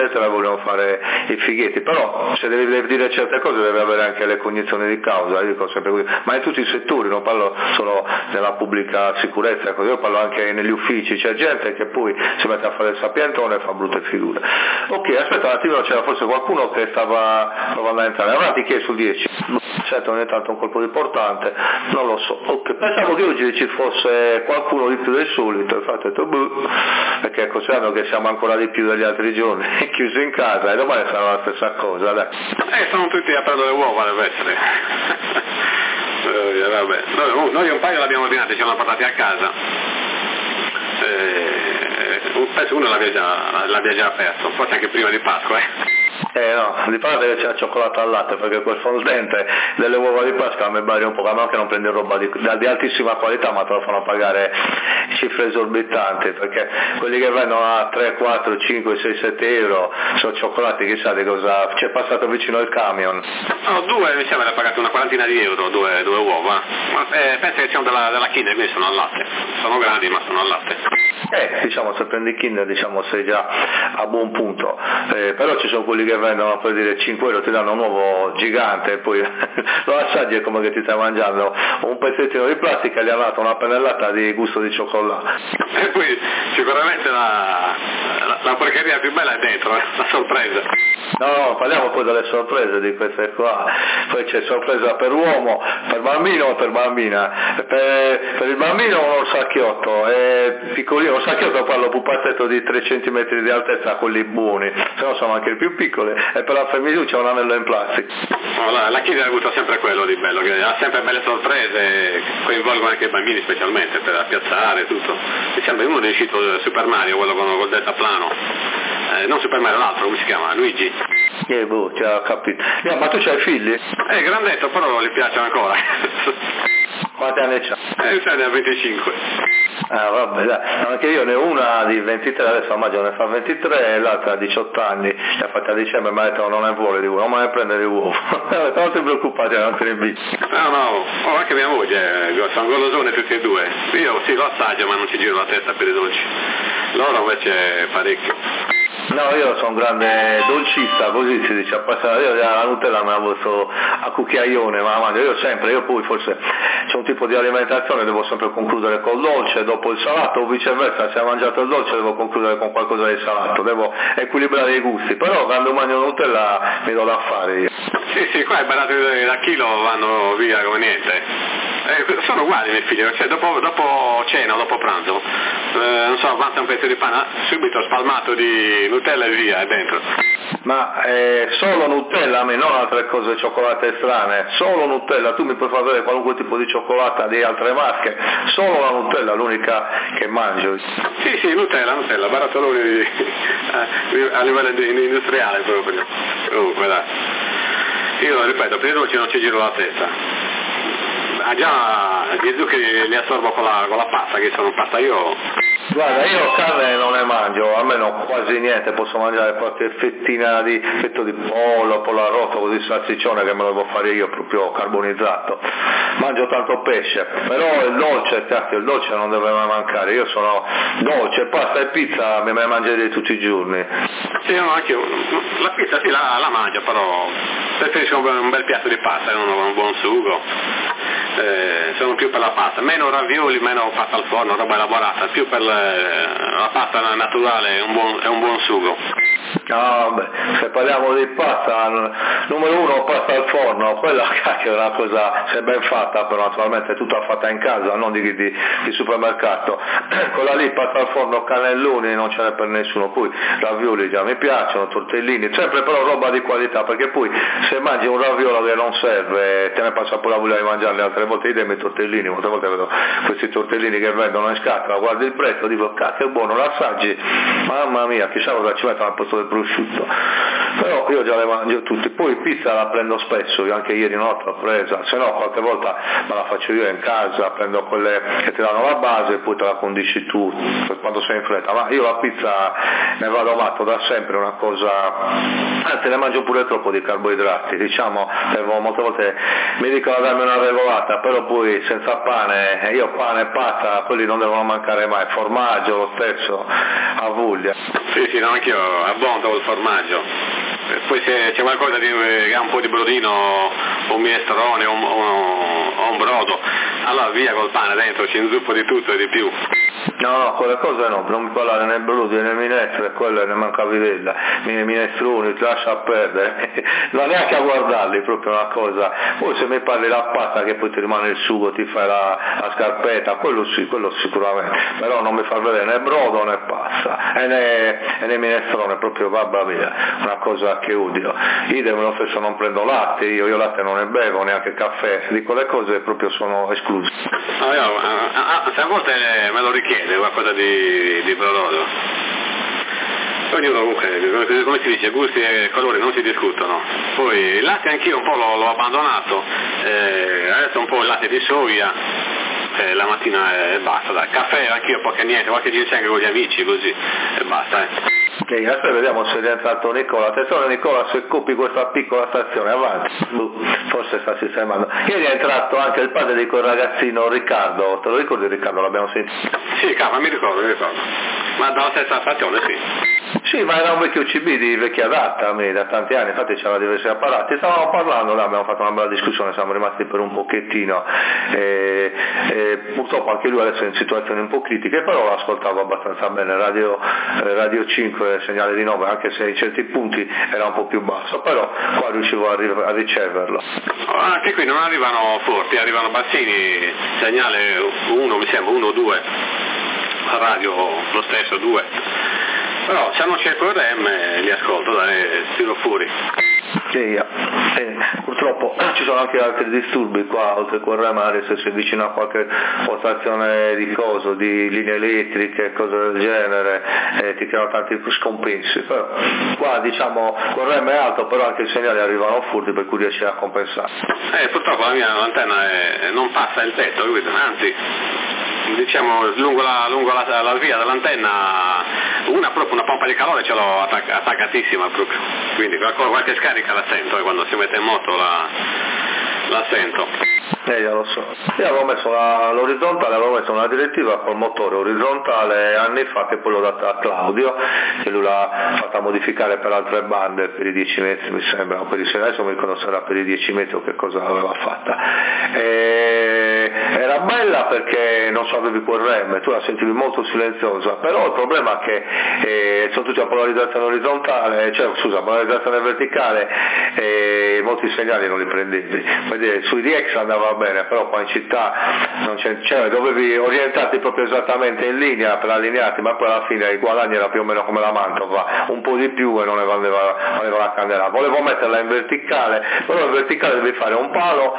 vogliono fare i fighetti, però se deve dire certe cose deve avere anche le cognizioni di causa, io dico sempre così, ma in tutti i settori, non parlo solo nella pubblica sicurezza, io parlo anche negli uffici, c'è gente che poi si mette a fare il sapientone e fa brutte figure. Ok, aspetta un attimo, c'era forse qualcuno che stava provando a entrare, avanti che è sul 10, certo non è tanto un colpo importante, non lo so, ok, pensavo che oggi ci fosse qualcuno di più del solito, infatti ho detto perché considerando che siamo ancora di più degli altri giorni chiusi in casa e domani sarà la stessa cosa, dai. Sono tutti a prendere le uova, deve essere. Vabbè. Noi un paio l'abbiamo ordinati, ci hanno portati a casa. Penso uno l'abbia già aperto, forse anche prima di Pasqua. No, di parte che c'è la cioccolata al latte, perché quel fondente delle uova di Pasqua mi pare un po', a meno che non prendi roba di altissima qualità, ma te lo fanno pagare cifre esorbitanti, perché quelli che vendono a 3, 4, 5, 6, 7 euro sono cioccolati, chissà di cosa c'è passato vicino il camion. No, due mi sembra che ha pagato una quarantina di euro, due uova, ma pensa che siano della Kinder, quindi sono al latte, sono grandi ma sono al latte. Diciamo se prendi Kinder diciamo sei già a buon punto, però ci sono quelli che vendono per dire 5 euro, ti danno un uovo gigante e poi lo assaggi è come che ti stai mangiando un pezzettino di plastica e gli hanno dato una pennellata di gusto di cioccolato. E poi sicuramente la porcheria più bella è dentro, la sorpresa. No, parliamo poi delle sorprese di queste qua, poi c'è sorpresa per uomo, per bambino o per bambina, per il bambino un orsacchiotto, è piccolino, orsacchiotto parlo pupazzetto di 3 cm di altezza, quelli buoni, se no sono anche i più piccoli, e per la femminuccia un anello in plastica. La Kinder ha avuto sempre quello di bello, che ha sempre belle sorprese, coinvolgono anche i bambini specialmente per piazzare tutto. Mi sembra uno è uscito Super Mario, quello col deltaplano. Non Super Mario, l'altro, come si chiama? Luigi? Ci ha capito. Ma tu c'hai figli? Grandetto, però gli piace ancora. Quanti anni c'ha? Ne ha 25. Vabbè, dai, anche io ne ho una di 23, adesso a maggio ne fa 23 e l'altra ha 18 anni, li ha fatti a dicembre, mi ha detto non ne vuole di uovo, non me ne prende di uovo. Non ti preoccupare, non te ne bici. No, anche mia moglie, sono golosone tutti e due. Io sì, lo assaggio ma non ci giro la testa per i dolci. Loro invece parecchio. No, io sono un grande dolcista, così si dice, appassionato, io la Nutella me la posso a cucchiaione, ma la mangio io poi forse c'è un tipo di alimentazione, devo sempre concludere col dolce, dopo il salato, o viceversa, se ho mangiato il dolce devo concludere con qualcosa di salato, devo equilibrare i gusti, però quando mangio Nutella mi do da fare io. Sì, qua i barati da chilo vanno via come niente. Sono uguali i miei figli, cioè dopo cena o dopo pranzo, non so, avanza un pezzo di pane, subito spalmato di Nutella e via, è dentro. Ma solo Nutella, a me non altre cose cioccolate strane, solo Nutella, tu mi puoi far vedere qualunque tipo di cioccolata di altre marche, solo la Nutella, l'unica che mangio. Sì, Nutella, barattoloni a livello industriale proprio. Comunque dai, io ripeto, per i dolci non ci giro la testa. Già gli zuccheri li assorbo con la pasta, che sono pasta io. Guarda, io carne non ne mangio, almeno quasi niente, posso mangiare qualche fettina di fetto di pollo arrosto, così salsiccione che me lo devo fare io proprio carbonizzato. Mangio tanto pesce, però il dolce non deve mai mancare, io sono dolce, pasta e pizza me ne mangerei tutti i giorni. Sì, no, anche io. La pizza sì, la mangio, però preferisco un bel piatto di pasta, con un buon sugo. Sono più per la pasta, meno ravioli, meno pasta al forno, roba elaborata, più per la pasta naturale è un buon sugo. Vabbè, se parliamo di pasta, numero uno pasta al forno, quella cacchio è una cosa, se ben fatta, però naturalmente è tutta fatta in casa, non di supermercato. Quella lì pasta al forno, cannelloni, non ce n'è per nessuno, poi ravioli già mi piacciono, tortellini, sempre però roba di qualità, perché poi se mangi un raviolo che non serve, te ne passa pure la voglia di mangiarli altre volte, idem i tortellini, molte volte vedo questi tortellini che vendono in scatola, guardi il prezzo, dico cacchio è buono, l'assaggi, mamma mia, chissà cosa ci mettono al posto del prosciutto, però io già le mangio tutte, poi pizza la prendo spesso, io anche ieri notte l'ho presa, se no qualche volta me la faccio io in casa, prendo quelle che ti danno la base e poi te la condisci tu quando sei in fretta, ma io la pizza ne vado matto da sempre, una cosa, anzi ne mangio pure troppo di carboidrati, diciamo, molte volte mi dicono darmi una regolata, però poi senza pane, io pane e pasta, quelli non devono mancare mai, formaggio lo stesso, a voglia. Sì, no, anch'io a sbonda col formaggio. Poi se c'è qualcosa che ha un po' di brodino, un minestrone o un brodo, allora via col pane dentro, ci inzuppo di tutto e di più. No, quelle cose no, non mi parlare né brudi né minestre, quelle ne manca vidella, minestroni, ti lascia perdere, non neanche a guardarli, proprio una cosa. Poi se mi parli la pasta che poi ti rimane il sugo, ti fai la scarpetta, quello sì, quello sicuramente, però non mi fa vedere né brodo né pasta, e né minestrone, proprio vabbè via, una cosa che odio. Idem lo stesso, non prendo latte, io latte non ne bevo, neanche caffè, di quelle cose proprio sono escluse. Se a volte me lo richiede qualcosa di prodotto. Ognuno comunque, come si dice, gusti e colori non si discutono. Poi il latte anch'io un po' l'ho abbandonato, adesso un po' il latte di soia, la mattina e basta, dai. Caffè anch'io poco e niente, qualche ginseng con gli amici così e basta. Adesso vediamo se è rientrato Nicola. Attenzione Nicola, se copi questa piccola stazione, avanti. Forse sta sistemando. Ieri è entrato anche il padre di quel ragazzino Riccardo, te lo ricordi Riccardo? L'abbiamo sentito? Sì, mi ricordo. Ma dalla stessa stazione, sì. Sì, ma era un vecchio CB di vecchia data, a me, da tanti anni, infatti c'erano diversi apparati, stavamo parlando, abbiamo fatto una bella discussione, siamo rimasti per un pochettino, purtroppo anche lui adesso è in situazioni un po' critiche, però lo ascoltavo abbastanza bene, Radio 5, segnale di 9, anche se in certi punti era un po' più basso, però qua riuscivo a riceverlo. Anche qui non arrivano forti, arrivano bassini, segnale 1, mi sembra 1 o 2, la radio lo stesso 2. Però se non c'è il QRM li ascolto, tiro fuori. Sì, purtroppo ci sono anche altri disturbi qua, oltre al QRM, se si avvicina a qualche postazione di linee elettriche, cose del genere, ti creano tanti scompensi. Però qua diciamo QRM è alto, però anche i segnali arrivano furti, per cui riesci a compensare. Purtroppo la mia lanterna non passa il tetto, anzi, diciamo lungo la via dell'antenna proprio una pompa di calore ce l'ho attaccatissima proprio, quindi qualche scarica la sento e quando si mette in moto la sento. Io lo so. Io avevo messo l'orizzontale, avevo messo una direttiva col motore orizzontale anni fa, che poi l'ho data a Claudio, che lui l'ha fatta modificare per altre bande, per i 10 metri mi sembra, o per adesso mi ricordo se era per i 10 metri o che cosa aveva fatta. Era bella perché non so, avevi QRM, tu la sentivi molto silenziosa, però il problema è che sono tutti a polarizzazione orizzontale, polarizzazione verticale, e molti segnali non li prendevi. Sui DX andava bene, però qua in città non dovevi orientarti proprio esattamente in linea per allinearti, ma poi alla fine il guadagno era più o meno come la Mantova, un po' di più e non ne valeva la candela. Volevo metterla in verticale, però in verticale devi fare un palo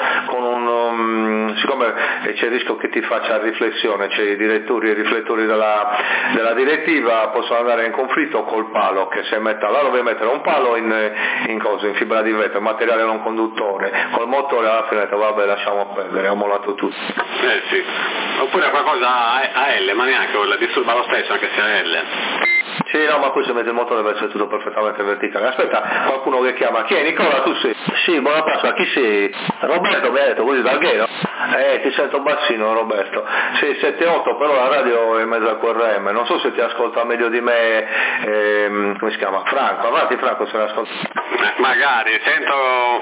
con siccome c'è il rischio che ti faccia riflessione, c'è i riflettori della direttiva possono andare in conflitto col palo, che se allora devi mettere un palo in fibra di vetro, materiale non conduttore, col motore alla fine vabbè lasciamo perdere, ho mollato tutto. Sì, oppure qualcosa a L, ma neanche la disturba lo stesso anche se è L. Sì, no, ma poi se mette il motore deve essere tutto perfettamente verticale. Aspetta, qualcuno che chiama. Chi è? Nicola, tu sei? Sì, buona Pasqua, chi sei? Roberto mi ha detto, così dal Gheno? Ti sento bassino Roberto. Sì, 7-8, però la radio è in mezzo a QRM, non so se ti ascolta meglio di me, come si chiama? Franco, avanti Franco se l'ascolta. Magari, sento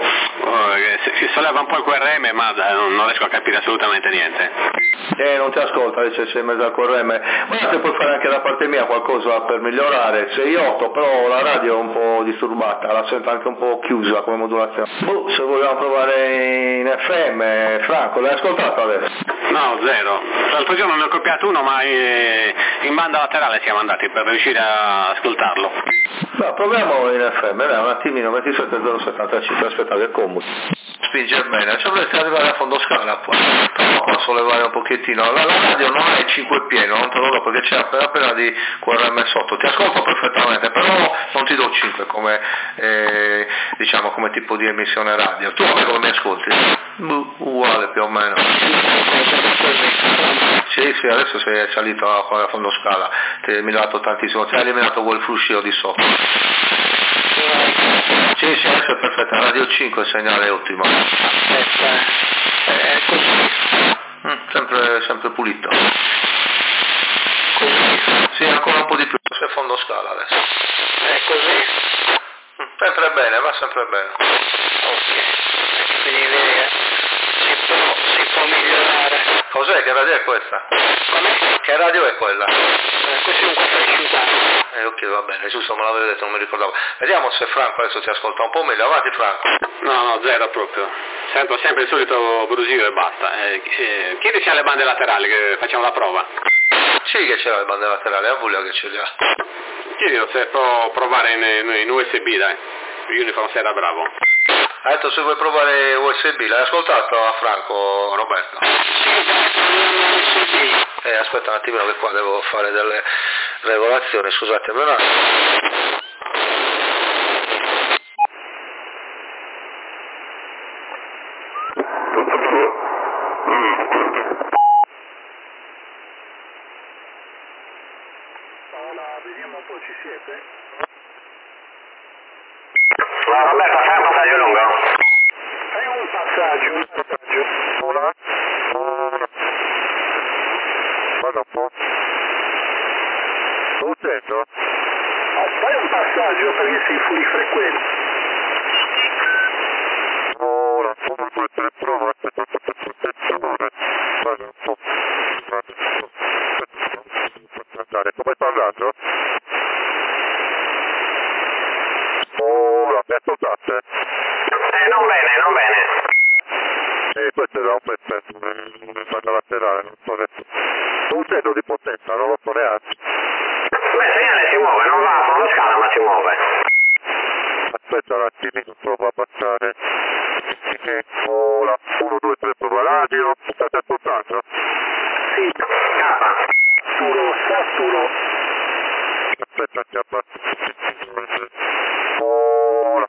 si solleva un po' il QRM ma non riesco a capire assolutamente niente. Non ti ascolta, dice sei in mezzo al QRM. Guarda se puoi fare anche da parte mia qualcosa per migliorare. 6-8, però la radio è un po' disturbata, la sento anche un po' chiusa come modulazione. Se vogliamo provare in FM, Franco, l'hai ascoltato adesso? No, zero. L'altro giorno ne ho copiato uno, ma in banda laterale siamo andati per riuscire a ascoltarlo. No, proviamo in FM, dai, un attimino, 27075, aspetta che comodo. Spinge bene, ci dovresti arrivare a fondo scala poi, però sollevare un pochettino. La radio non è 5 pieno, non te lo do perché c'è appena di QRM sotto, ti ascolto perfettamente, però non ti do 5 come diciamo come tipo di emissione radio. Tu come mi ascolti? Uguale più o meno. Sì, adesso sei salito a fondo scala, ti hai eliminato tantissimo, ti hai eliminato quel fruscio di sotto. Sì, adesso è perfetta, Radio 5 il segnale è ottimo. È così. Sempre pulito. Così. Sì, ancora un po' di più. c'è fondo scala adesso. È così? Sempre bene, va sempre bene. Ok, quindi vedi che si può migliorare. Cos'è? Che radio è questa? Come? Che radio è quella? Questo è un 450. Ok, va bene, giusto, me l'avevi detto, non mi ricordavo. Vediamo se Franco adesso ti ascolta un po' meglio. Avanti Franco. No, zero proprio. Sento sempre il solito brusio e basta. Chiedi se ha le bande laterali che facciamo la prova. Sì che c'è le bande laterali, a voglia che ce li ha. Chiedilo se può provare in USB, dai. Uniform se era bravo. Ha detto se vuoi provare USB, l'hai ascoltato a Franco, Roberto? Sì, Aspetta un attimino che qua devo fare delle regolazioni, scusate un attimo. Vediamo un po', ci siete? Roberto, fai un passaggio lungo. Fai un passaggio. Ora. Guarda un po'. Lo sento? Fai un passaggio perché sei fuori frequenza. Ora, 1, 2, 3, prova, aspetta, guarda un po'. Come sta andando? Ora, mi ascoltate? Non bene. Questo è da un pezzetto, banda laterale, non so adesso. Un cedo di potenza, non lo so neanche. Beh, il segnale si muove, non va a fondo scala ma si muove. Aspetta un attimino, provo a passare. Ora, 1, 2, 3, prova radio. State ascoltando? Sì, saturo. Aspetta, ti abbasso. Ora.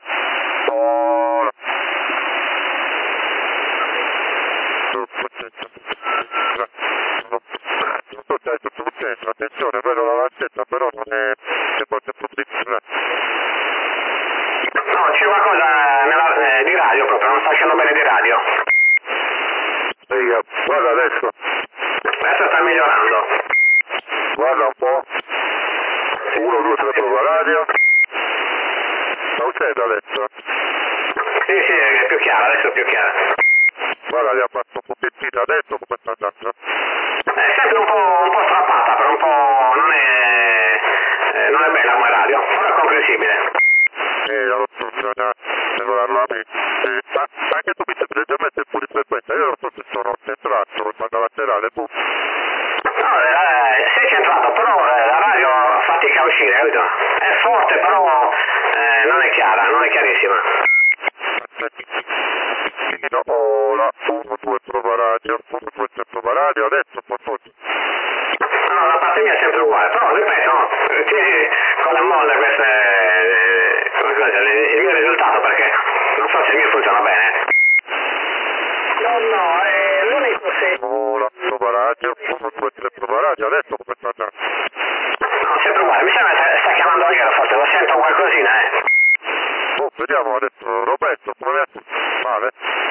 Attenzione, vedo la lancetta, però non è molto difficile. No, c'è qualcosa di radio proprio, non sta uscendo bene di radio. Guarda adesso. Adesso sta migliorando. Guarda un po'. 1, 2, 3, prova radio. Non sento adesso? Sì, è più chiara, adesso è più chiara. Guarda, li abbasso un pochettino adesso, come sta andando? È sempre un po' strappata, però un po' non è bella come radio, però è comprensibile. Non so, bisogna regolarlo a me. Ma anche tu mi sembri leggermente fuori frequenza, io non so se sono centrato, in banda laterale, boh. No, sei centrato, però la radio fatica a uscire, capito? È forte, però non è chiara, non è chiarissima. Ora, 1, 2, prova radio, 1, 2, 3, prova radio, adesso posso... No, la parte mia è sempre uguale, però ripeto, tieni con la molla questo il mio risultato, perché non so se il mio funziona bene. No, l'unico se... Ora, prova radio, 1, 2, 3, prova radio, adesso come sta andando? No, sempre uguale, mi sembra che sta chiamando Alghero, forse lo sento qualcosina, Vediamo adesso, Roberto, come è? Male?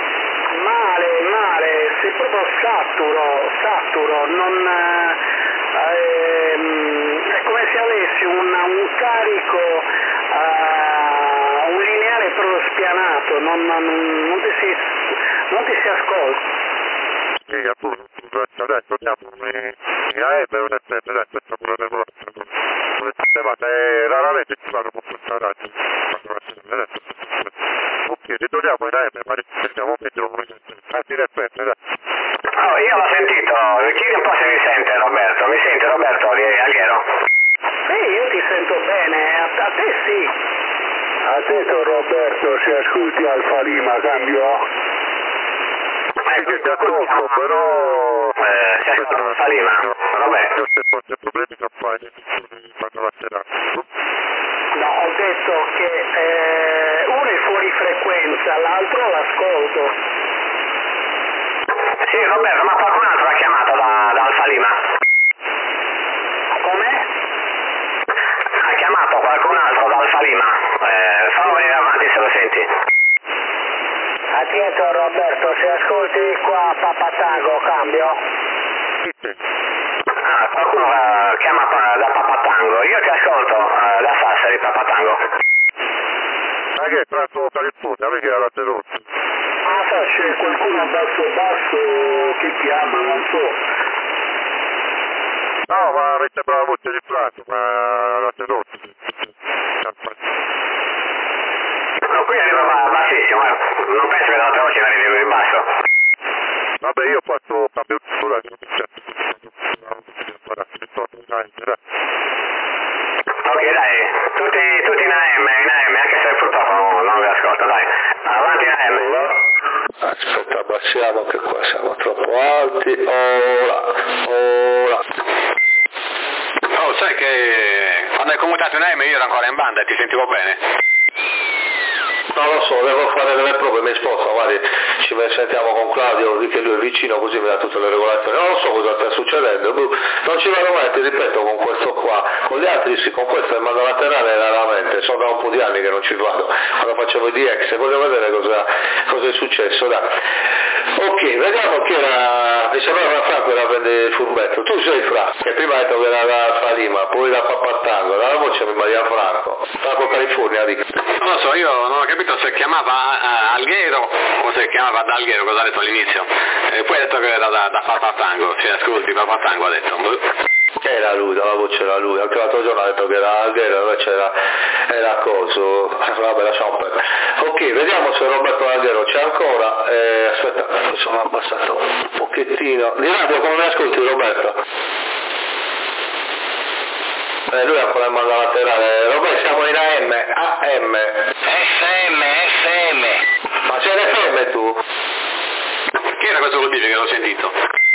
Male, sei proprio saturo, non... è come se avessi un carico, un lineare però spianato, non ti si ascolta. Sì, appunto, adesso andiamo in AM e un FM, dai, questo pure le sistemate, raramente ci vanno con questa radio. Ok, ritorniamo in AM, ma risentiamo meglio, anzi in FM, dai. Oh, io l'ho sentito, chiedi un po' se mi sente Roberto, di Alghero? Sì, io ti sento bene, a te sì. A te Roberto, se ascolti Alfa Lima cambio? Che ti ascolto, però... Si ascolta Alfa Lima, Roberto. Se fosse problemi non fai, quando la sera. No, ho detto che uno è fuori frequenza, l'altro l'ascolto. Sì, Roberto, ma qualcun altro ha chiamato da Alfa Lima? Come? Ha chiamato qualcun altro da Alfa Lima? Fallo venire avanti se lo senti. Attento Roberto, se ascolti qua Papatango cambio? Qualcuno chiama da Papatango, io ti ascolto che è Franco California, perché era la tenuta? Ah, sa, c'è qualcuno a basso che chiama, non so. No, ma mi sembra la voce di Franco, ma la tenuta. No, qui arriva bassissimo, non penso che dall'altra voce arrivi in basso. Vabbè, io faccio cambio di scuola. Ok, dai, tutti in AM, anche se purtroppo non vi ascolto, dai. Avanti in AM. Aspetta, abbassiamo che qua siamo troppo alti. Ora. Oh, sai che quando hai commutato in AM io ero ancora in banda e ti sentivo bene? Non lo so, devo fare delle prove, mi sposto, guardi, ci sentiamo con Claudio, di che lui è vicino, così mi dà tutte le regolazioni. Non lo so cosa sta succedendo, non ci vado mai, ti ripeto, con questo qua, con gli altri sì, con questo il mando laterale raramente, sono da un po' di anni che non ci vado, quando facevo i DX, voglio vedere cosa è successo, dai. Ok, vediamo che era, mi sembrava Franco era a prendere il furbetto, tu sei Franco, che prima hai detto che era da Falima, poi da Papattango, dalla voce mi Maria Franco California, dico. Non lo so, io non ho capito se chiamava Alghero o se chiamava D'Alghero, cosa ha detto all'inizio. Poi ha detto che era da Papatango, cioè ascolti, Papatango ha detto. Era lui, dalla voce era lui, anche l'altro giorno ha detto che era Alghero, invece era coso, vabbè lasciamo perdere. Ok, vediamo se Roberto Alghero c'è ancora, aspetta, mi sono abbassato un pochettino, di radio come mi ascolti Roberto? Lui è ancora in banda laterale, Roberto siamo in AM, FM. Ma c'è l'FM tu? Chi era questo vuol dire che l'ho sentito?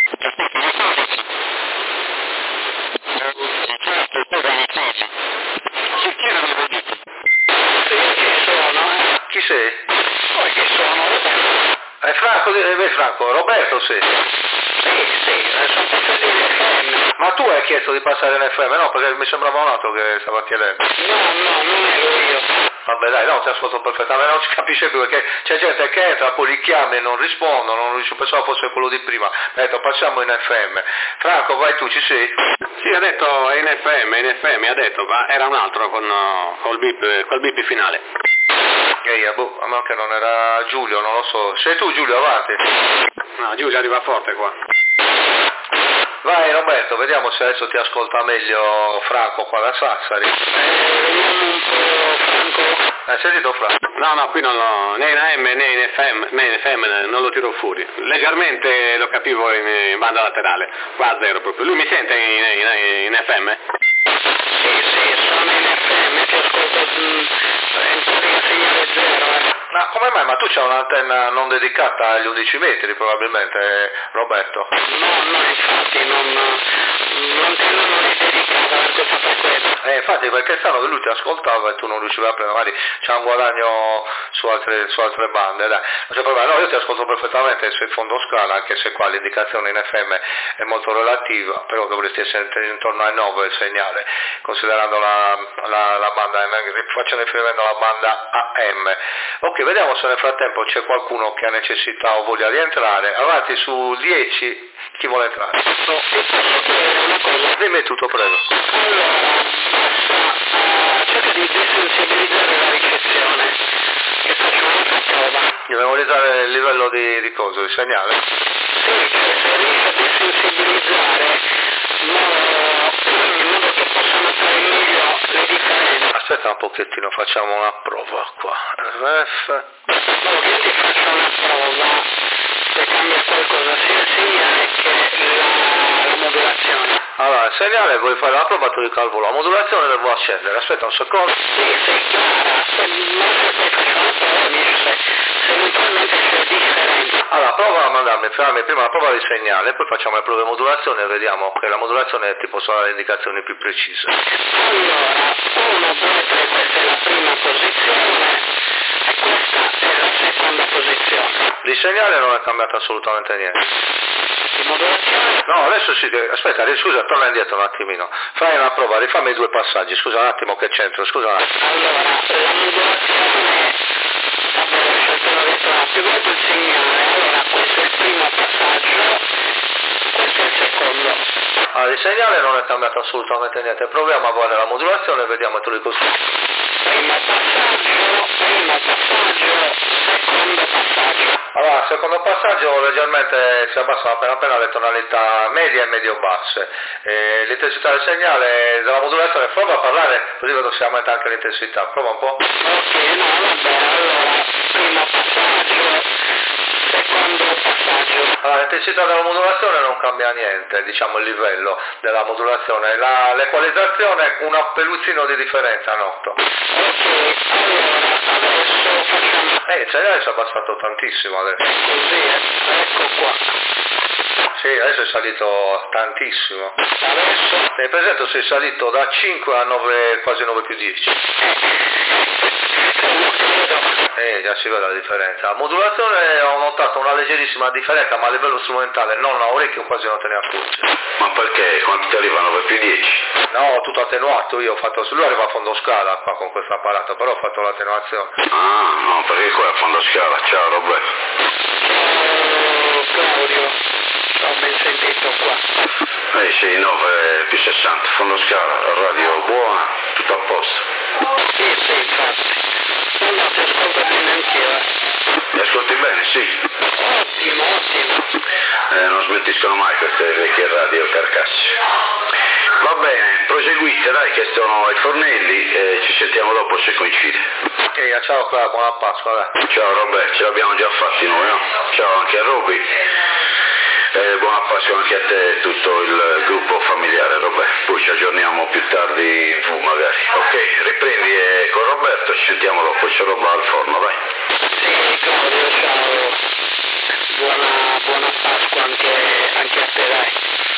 Chi sei? Poi che sono? Franco, Roberto sei? Sì, sono passato in FM. Ma tu hai chiesto di passare in FM? No, perché mi sembrava un altro che stava chiedendo. No, non ero io. Vabbè dai, no, ti ascolto perfettamente, non si capisce più perché c'è gente che entra, poi li chiami e non rispondono, non riesco, pensavo fosse quello di prima. Ha detto passiamo in FM. Franco, vai tu, ci sei? Sì, ha detto in FM, ha detto, ma era un altro col bip finale. A meno che non era Giulio, non lo so. Sei tu Giulio, avanti. No, Giulio arriva forte qua. Vai Roberto, vediamo se adesso ti ascolta meglio Franco qua da Sassari. Vediamo un po' Franco. Hai sentito Franco? No, qui non lo, né in AM né in FM non lo tiro fuori. Leggermente lo capivo in banda laterale, qua a zero proprio. Lui mi sente in FM? Sì, sono in FM, ti ascolto in teoria segnale zero. Ma come mai? Ma tu c'hai un'antenna non dedicata agli 11 metri probabilmente, Roberto? No, infatti non è dedicata a questa frequenza. Infatti perché è strano che lui ti ascoltava e tu non riuscivi a prendere, magari c'è un guadagno su altre bande, dai. Non c'è problema, no, io ti ascolto perfettamente su fondo scala, anche se qua l'indicazione in FM è molto relativa, però dovresti essere intorno ai 9 il segnale, considerando la banda, faccio riferimento alla banda AM. Ok, vediamo se nel frattempo c'è qualcuno che ha necessità o voglia di entrare. Avanti su 10, chi vuole entrare? No, posso chiedere una cosa? Dimmi tutto, prego. Allora, cerca di desensibilizzare la ricezione, che faccio un'altra prova. Di memorizzare il livello di cosa? Di segnale? Sì, cioè se riesci a desensibilizzare in modo che possa notare meglio le differenze. Aspetta un pochettino, facciamo una prova qua. RF. Allora, io ti faccio una prova, se cambia qualcosa sia il segnale che la modulazione. Allora, il segnale vuoi fare la prova, tu li calcolo. La modulazione devo accendere. Aspetta un secondo. Sì, sei chiara. Mentre poi faccio una prova mi dice se eventualmente c'è differenza. Allora, prova a farmi prima la prova di segnale, poi facciamo le prove di modulazione e vediamo che la modulazione ti posso dare le indicazioni più precise. Allora, 1, 2, 3, questa è la prima posizione e questa è la seconda posizione. Di segnale non è cambiato assolutamente niente. Di modulazione? No, adesso sì, aspetta, scusa, torna indietro un attimino. Fai una prova, rifammi 2 passaggi, scusa un attimo che c'entro, scusa un attimo. Allora, la modulazione, vabbè, ho scelto la lettera, più volte il segnale, allora questo è il primo passaggio, questo è il secondo. Allora, il segnale non è cambiato assolutamente niente, proviamo a fare la modulazione e vediamo tu li così. Primo passaggio, secondo passaggio leggermente si abbassano appena le tonalità medie e medio-basse. L'intensità del segnale della modulazione, prova a parlare, così vedo se aumenta anche l'intensità. Prova un po'. Ok, no, vabbè, allora, primo passaggio, secondo passaggio. Allora, l'intensità della modulazione non cambia niente, diciamo il livello della modulazione. L'equalizzazione, un pelluzzino di differenza, noto. Ok, allora, adesso facciamo Il segnale si è abbassato tantissimo adesso. così, ecco qua. Sì, adesso è salito tantissimo. Adesso, Per esempio sei salito da 5 a 9, quasi 9 più 10. Già si vede la differenza. La modulazione ho notato una leggerissima differenza, ma a livello strumentale, non a orecchio quasi non te ne accorgi. Ma perché? Quanto ti arriva? 9 più 10? No, tutto attenuato, io ho fatto, lui arriva a fondo scala qua con questo apparato, però ho fatto l'attenuazione. Ah, no, perché qua è a fondo scala. Ciao Roberto. Claudio, ho ben sentito qua. Sì, 9 più 60, fondo scala, radio buona, tutto a posto. Sì, infatti. No, ti ascolto bene anch'io. Mi ascolti bene? Sì. Ottimo, ottimo. Non smentiscono mai queste vecchie radio carcasse. Va bene, proseguite, dai, che sono ai fornelli, ci sentiamo dopo se coincide. Ciao Clara, buona Pasqua, dai. Ciao Roberto, ce l'abbiamo già fatti noi, no? Ciao anche a Roby. Buona Pasqua anche a te e tutto il gruppo familiare, Roberto. Poi ci aggiorniamo più tardi in V magari. Ok, riprendi con Roberto, ci sentiamo dopo, c'è roba al forno, dai. Sì, Claudio, ciao. Buona Pasqua anche a te, dai.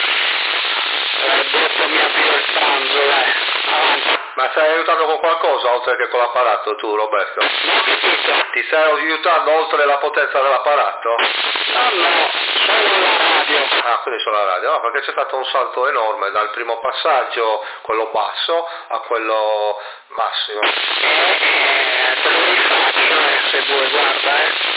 Dopo mi avvio il pranzo, dai. Avanti. Ma stai aiutando con qualcosa oltre che con l'apparato tu, Roberto? Non ho capito. Ti stai aiutando oltre la potenza dell'apparato? No, solo la radio. Ah, quindi solo la radio. No, perché c'è stato un salto enorme dal primo passaggio, quello basso, a quello massimo. Te lo rifaccio, se vuoi, guarda,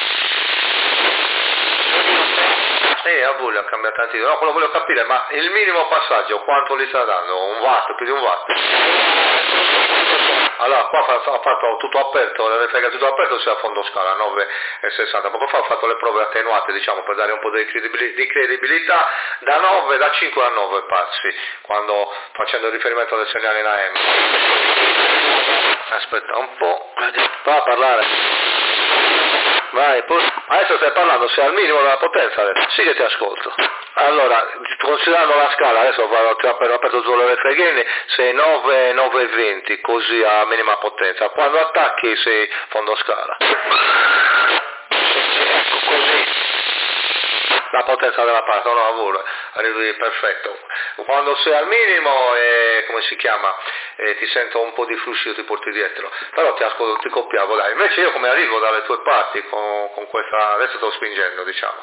A voi ha cambiato tantissimo. No, quello voglio capire, ma il minimo passaggio quanto gli sta dando? Un watt, più di un watt? Allora, qua ha fatto tutto aperto, l'elettrica tutto aperto sia a fondo scala, 9,60. Poco fa ho fatto le prove attenuate, diciamo, per dare un po' di credibilità, da 5 a 9 passi, quando facendo riferimento al segnale in AM. Aspetta un po', va a parlare. Vai, adesso stai parlando, sei al minimo della potenza adesso. Sì che ti ascolto. Allora, considerando la scala, adesso ti ho aperto solo le freghine, sei 9,20, così a minima potenza. Quando attacchi sei fondo scala. ecco così. La potenza dell'apparato non lavora, arrivi perfetto. Quando sei al minimo, come si chiama, ti sento un po' di flusso, ti porti dietro, però ti ascolto, ti copiavo, dai. Invece io come arrivo dalle tue parti con questa, adesso sto spingendo, diciamo.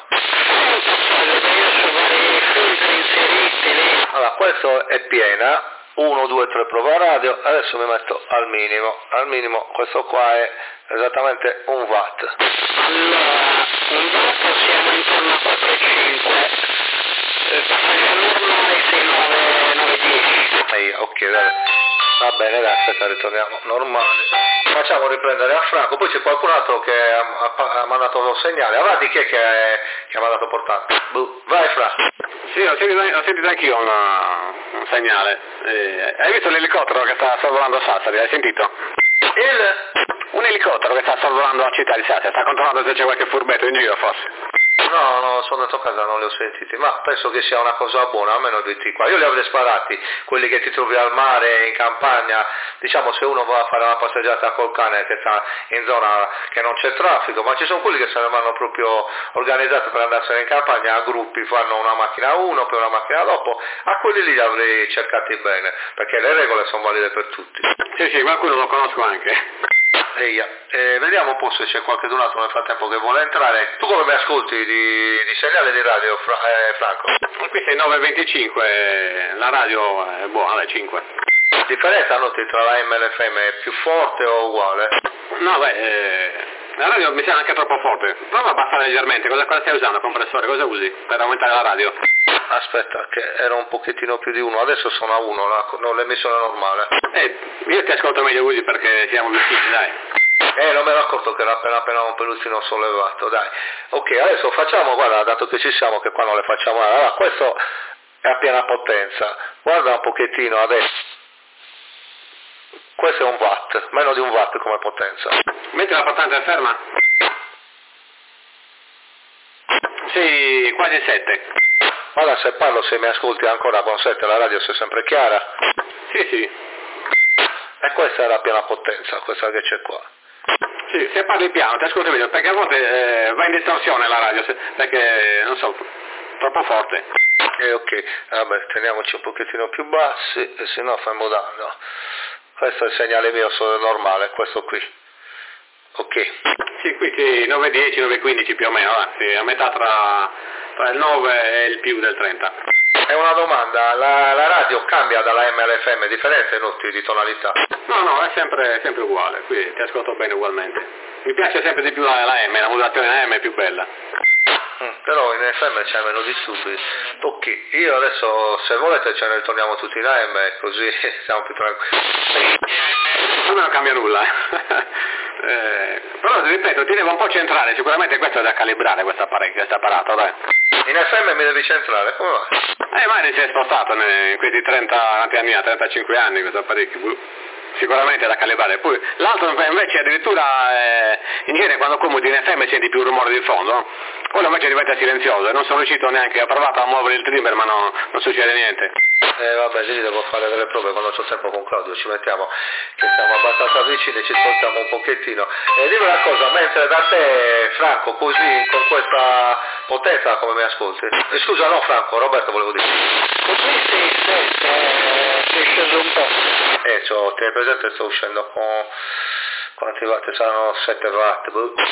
Allora, questo è piena, 1, 2, 3 prova radio, adesso mi metto al minimo, questo qua è esattamente un watt. Allora, un watt siamo intorno a 4,5, passaggio normale 6,9, 9,10. Ok, dai. Va bene, dai, aspetta, ritorniamo normale. Facciamo riprendere a Franco, poi c'è qualcun altro che ha mandato un segnale. Avanti, chi è che ha mandato portante? Vai Franco. Sì, ho sentito anch'io un segnale. Hai visto l'elicottero che sta sorvolando a Sassari? Hai sentito? Un elicottero che sta sorvolando la città di Sassari, sta controllando se c'è qualche furbetto in giro forse. No, sono andato a casa, non li ho sentiti, ma penso che sia una cosa buona, almeno di qua. Io li avrei sparati, quelli che ti trovi al mare, in campagna, diciamo se uno va a fare una passeggiata col cane che sta in zona che non c'è traffico, ma ci sono quelli che se ne vanno proprio organizzati per andarsene in campagna a gruppi, fanno una macchina uno, poi una macchina dopo, a quelli lì li avrei cercati bene, perché le regole sono valide per tutti. Sì, qualcuno lo conosco anche. Vediamo un po' se c'è qualcun altro nel frattempo che vuole entrare. Tu come mi ascolti di segnale di radio, Franco? Qui sei 9,25, la radio è buona, dai, 5. Differenza noti tra la M e l'FM è più forte o uguale? No, la radio mi sembra anche troppo forte. Prova a abbassare leggermente, cosa stai usando, compressore, cosa usi per aumentare la radio? Aspetta, che era un pochettino più di 1, adesso sono a 1, l'emissione normale. Io ti ascolto meglio così perché siamo vicini, dai. Non me l'ho accorto che era appena un pelutino sollevato, dai. Ok, adesso facciamo, guarda, dato che ci siamo, che qua non le facciamo, allora, questo è a piena potenza, guarda un pochettino adesso. Questo è un watt, meno di un watt come potenza. Metti la potenza ferma. Sì, quasi 7. Guarda, se parlo, se mi ascolti ancora con 7, la radio sei sempre chiara. Sì. E questa era a piena potenza, questa che c'è qua. Sì, se parli piano ti ascolto meglio, perché a volte va in distorsione la radio, perché, non so, troppo forte. Ok, vabbè, teniamoci un pochettino più bassi, e se no famo danno. Questo è il segnale mio normale, questo qui. Ok. Sì, qui 9.10, 9.15 più o meno, anzi, a metà tra il 9 e il più del 30. È una domanda, la radio cambia dalla M all'FM, differenze notti di tonalità? No, è sempre uguale, qui ti ascolto bene ugualmente. Mi piace sempre di più la M, la modulazione M è più bella. Però in FM c'è meno disturbi. Ok, io adesso se volete ce ne ritorniamo tutti in AM, così siamo più tranquilli. A me non cambia nulla. Però ripeto, ti devo un po' centrare, sicuramente questo è da calibrare questo apparato, dai. In FM mi devi centrare, come va? Magari si è spostato in questi 30 anni, 35 anni questo apparecchio. Sicuramente è da calibrare. Poi l'altro invece addirittura in genere quando comodi in FM senti più rumore di fondo, quello invece diventa silenzioso e non sono riuscito neanche, ho provato a muovere il trimmer ma non succede niente. Vabbè, lì devo fare delle prove quando c'ho tempo con Claudio, ci mettiamo che siamo abbastanza vicini, ci spostiamo un pochettino. Dimmi una cosa, mentre da te Franco così con questa potenza come mi ascolti? Scusa, no Franco, Roberto volevo dire. Così si è sceso un po'. Ti hai presente, sto uscendo con quanti watt saranno? 7 watt.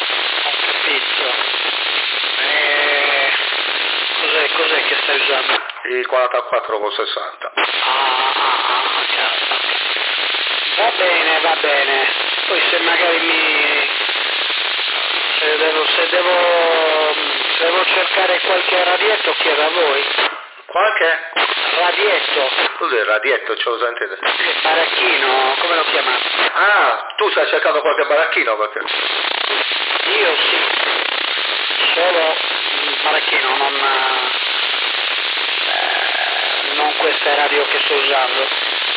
Cos'è che stai usando? Il 44 con 60. Va bene. Poi se magari se devo cercare qualche radietto chiedo a voi. Qualche? Radietto. Cos'è il radietto? Ce lo sentite? Baracchino, come lo chiamate? Ah, tu stai cercando qualche baracchino perché? Io sì. Solo un baracchino, non questa radio che sto usando.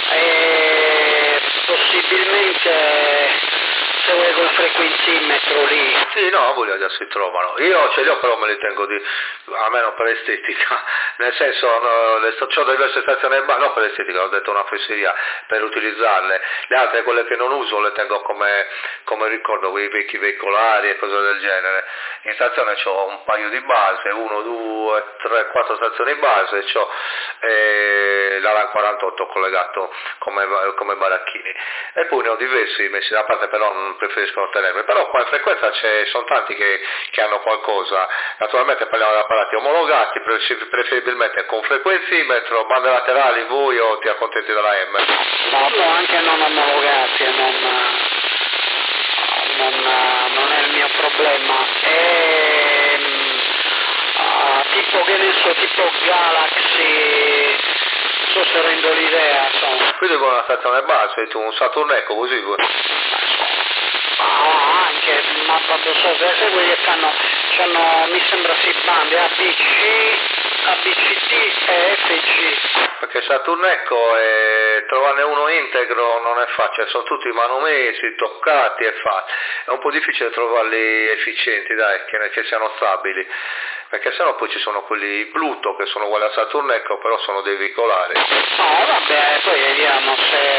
E possibilmente se vuoi col frequenzimetro lì. Sì, no, quelli adesso si trovano. Io ce li ho, però me li tengo almeno per estetica. Nel senso, c'ho diverse stazioni, no per estetica, ho detto una fesseria, per utilizzarle. Le altre, quelle che non uso, le tengo come ricordo, quei vecchi veicolari e cose del genere. In stazione ho un paio di base, 1, 2, 3, 4 stazioni base, c'ho l'ALAN 48 collegato come baracchini. E poi ne ho diversi messi da parte, però non preferisco non tenermi. Però qua in frequenza sono tanti che hanno qualcosa. Naturalmente parliamo di apparati omologati, preferibilmente con frequenzimetro, bande laterali, voi o ti accontenti della M? No, anche non omologati, non è il mio problema. Tipo che ne so, tipo Galaxy, non so se rendo l'idea, insomma. Quindi con una stazione base, tu un Saturn Echo così? Anche, ma proprio so, se quelli che hanno, mi sembra si bande ABCD e FG. Perché Saturn Echo trovarne uno integro non è facile, sono tutti manomesi, toccati e fatti. È un po' difficile trovarli efficienti, dai, che siano stabili. Perché sennò poi ci sono quelli Pluto che sono uguali a Saturn Echo, però sono dei veicolari. No, vabbè, poi vediamo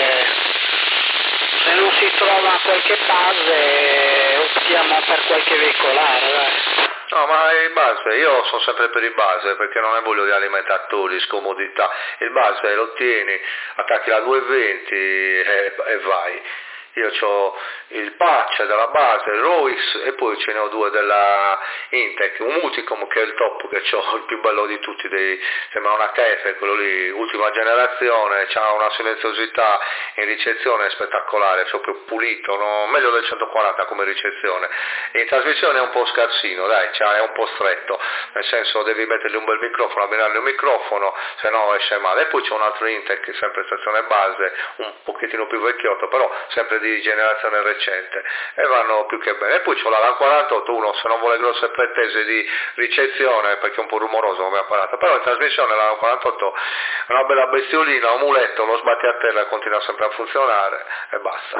se non si trova qualche base, optiamo per qualche veicolare, dai. No, ma il base, io sono sempre per il base, perché non è voglio di alimentatori, scomodità. Il base lo tieni, attacchi la 220 e vai. Io ho il patch della base, il Royce, e poi ce ne ho due della Intec, un Multicom che è il top, che ho il più bello di tutti, sembra un HF, quello lì, ultima generazione, ha una silenziosità in ricezione spettacolare, proprio pulito, no? Meglio del 140 come ricezione. In trasmissione è un po' scarsino, dai, è un po' stretto, nel senso devi mettergli un bel microfono, abbinargli un microfono, se no esce male. E poi c'è un altro Intec, sempre stazione base, un pochettino più vecchiotto, però sempre di generazione recente e vanno più che bene. E poi c'ho la 48, uno se non vuole grosse pretese di ricezione perché è un po' rumoroso come apparato, però in trasmissione la 48 è una bella bestiolina, un muletto, lo sbatti a terra e continua sempre a funzionare e basta.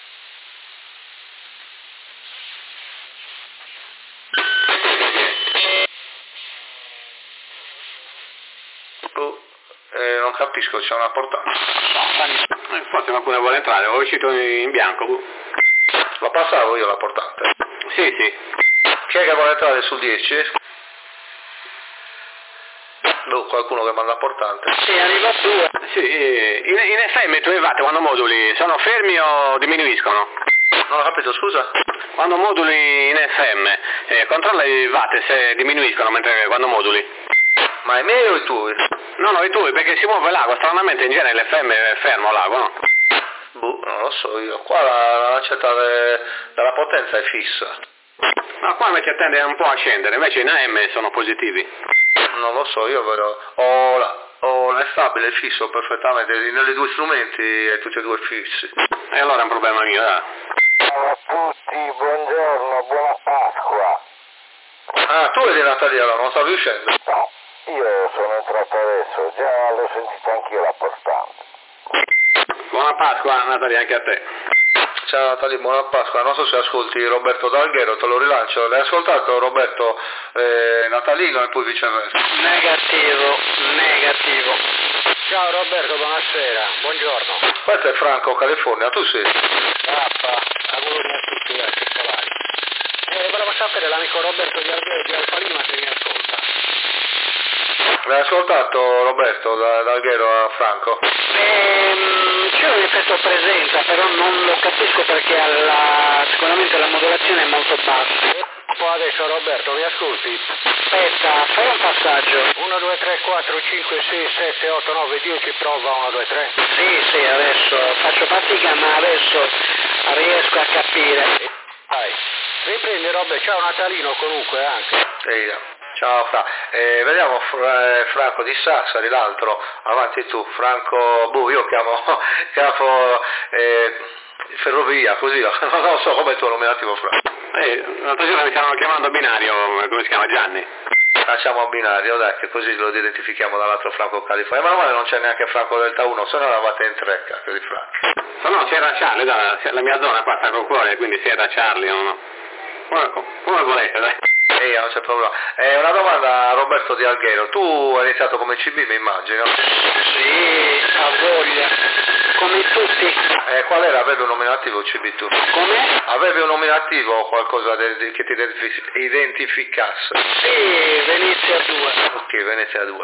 Non capisco, c'è una portata. Forse qualcuno vuole entrare, ho uscito in bianco. La passavo io la portante? Sì. Chi è che vuole entrare sul 10? Qualcuno che manda portante? Sì, arriva 2. Sì, in FM i tuoi watt quando moduli sono fermi o diminuiscono? Non ho capito, scusa? Quando moduli in FM, controlla i watt se diminuiscono mentre quando moduli. Ma i miei o i tuoi? No, i tuoi, perché si muove l'ago, stranamente in genere l'FM è fermo l'ago, no? Non lo so io, qua la lancetta della potenza è fissa. Ma qua invece tende un po' a scendere, invece in AM sono positivi. Non lo so, io vedo, ho stabile e fisso perfettamente, negli due strumenti è tutti e due fissi. E allora è un problema mio, dai. Ciao a tutti, buongiorno, buona Pasqua. Ah, tu eri Natalia, allora non sto riuscendo. No, io sono entrato adesso, già l'ho sentita anch'io la portante. Buona Pasqua, Natalia, anche a te. Ciao Natalia, buona Pasqua, non so se ascolti Roberto D'Alghero, te lo rilancio. L'hai ascoltato Roberto Natalino e poi viceversa? Negativo. Ciao Roberto, buonasera, buongiorno. Questo è Franco, California, tu sei? Rappa, auguri a tutti gli altri salari. Volevo sapere l'amico Roberto di Alghero di Alfa Lima se mi ascolta. L'hai ascoltato Roberto D'Alghero a Franco? C'è un effetto presenza, però non lo capisco perché sicuramente la modulazione è molto bassa. Adesso Roberto, mi ascolti? Aspetta, fai un passaggio. 1, 2, 3, 4, 5, 6, 7, 8, 9, 10, prova 1, 2, 3. Sì, adesso faccio fatica, ma adesso riesco a capire. Vai. Riprendi Roberto, ciao Natalino comunque anche. Ciao Fra. Vediamo Franco di Sassari, l'altro, avanti tu, Franco, io chiamo Ferrovia, così, non so come è il tuo nominativo Fra. L'altra giorno mi stavano chiamando binario, come si chiama, Gianni? Facciamo a binario, dai, che così lo identifichiamo dall'altro Franco California. Ma normale non c'è neanche Franco Delta 1, se no eravate in tre, cacchio di Franco. No, c'era Charlie, la mia zona qua sta con cuore, quindi se era Charlie o no. Come volete, dai. Non c'è problema. Una domanda a Roberto Di Alghero. Tu hai iniziato come CB, mi immagino? Sì, a voglia. Come tutti. Qual era? Avevi un nominativo CB tu? Come? Avevi un nominativo o qualcosa che ti identificasse? Sì, Venezia 2. Ok, Venezia 2.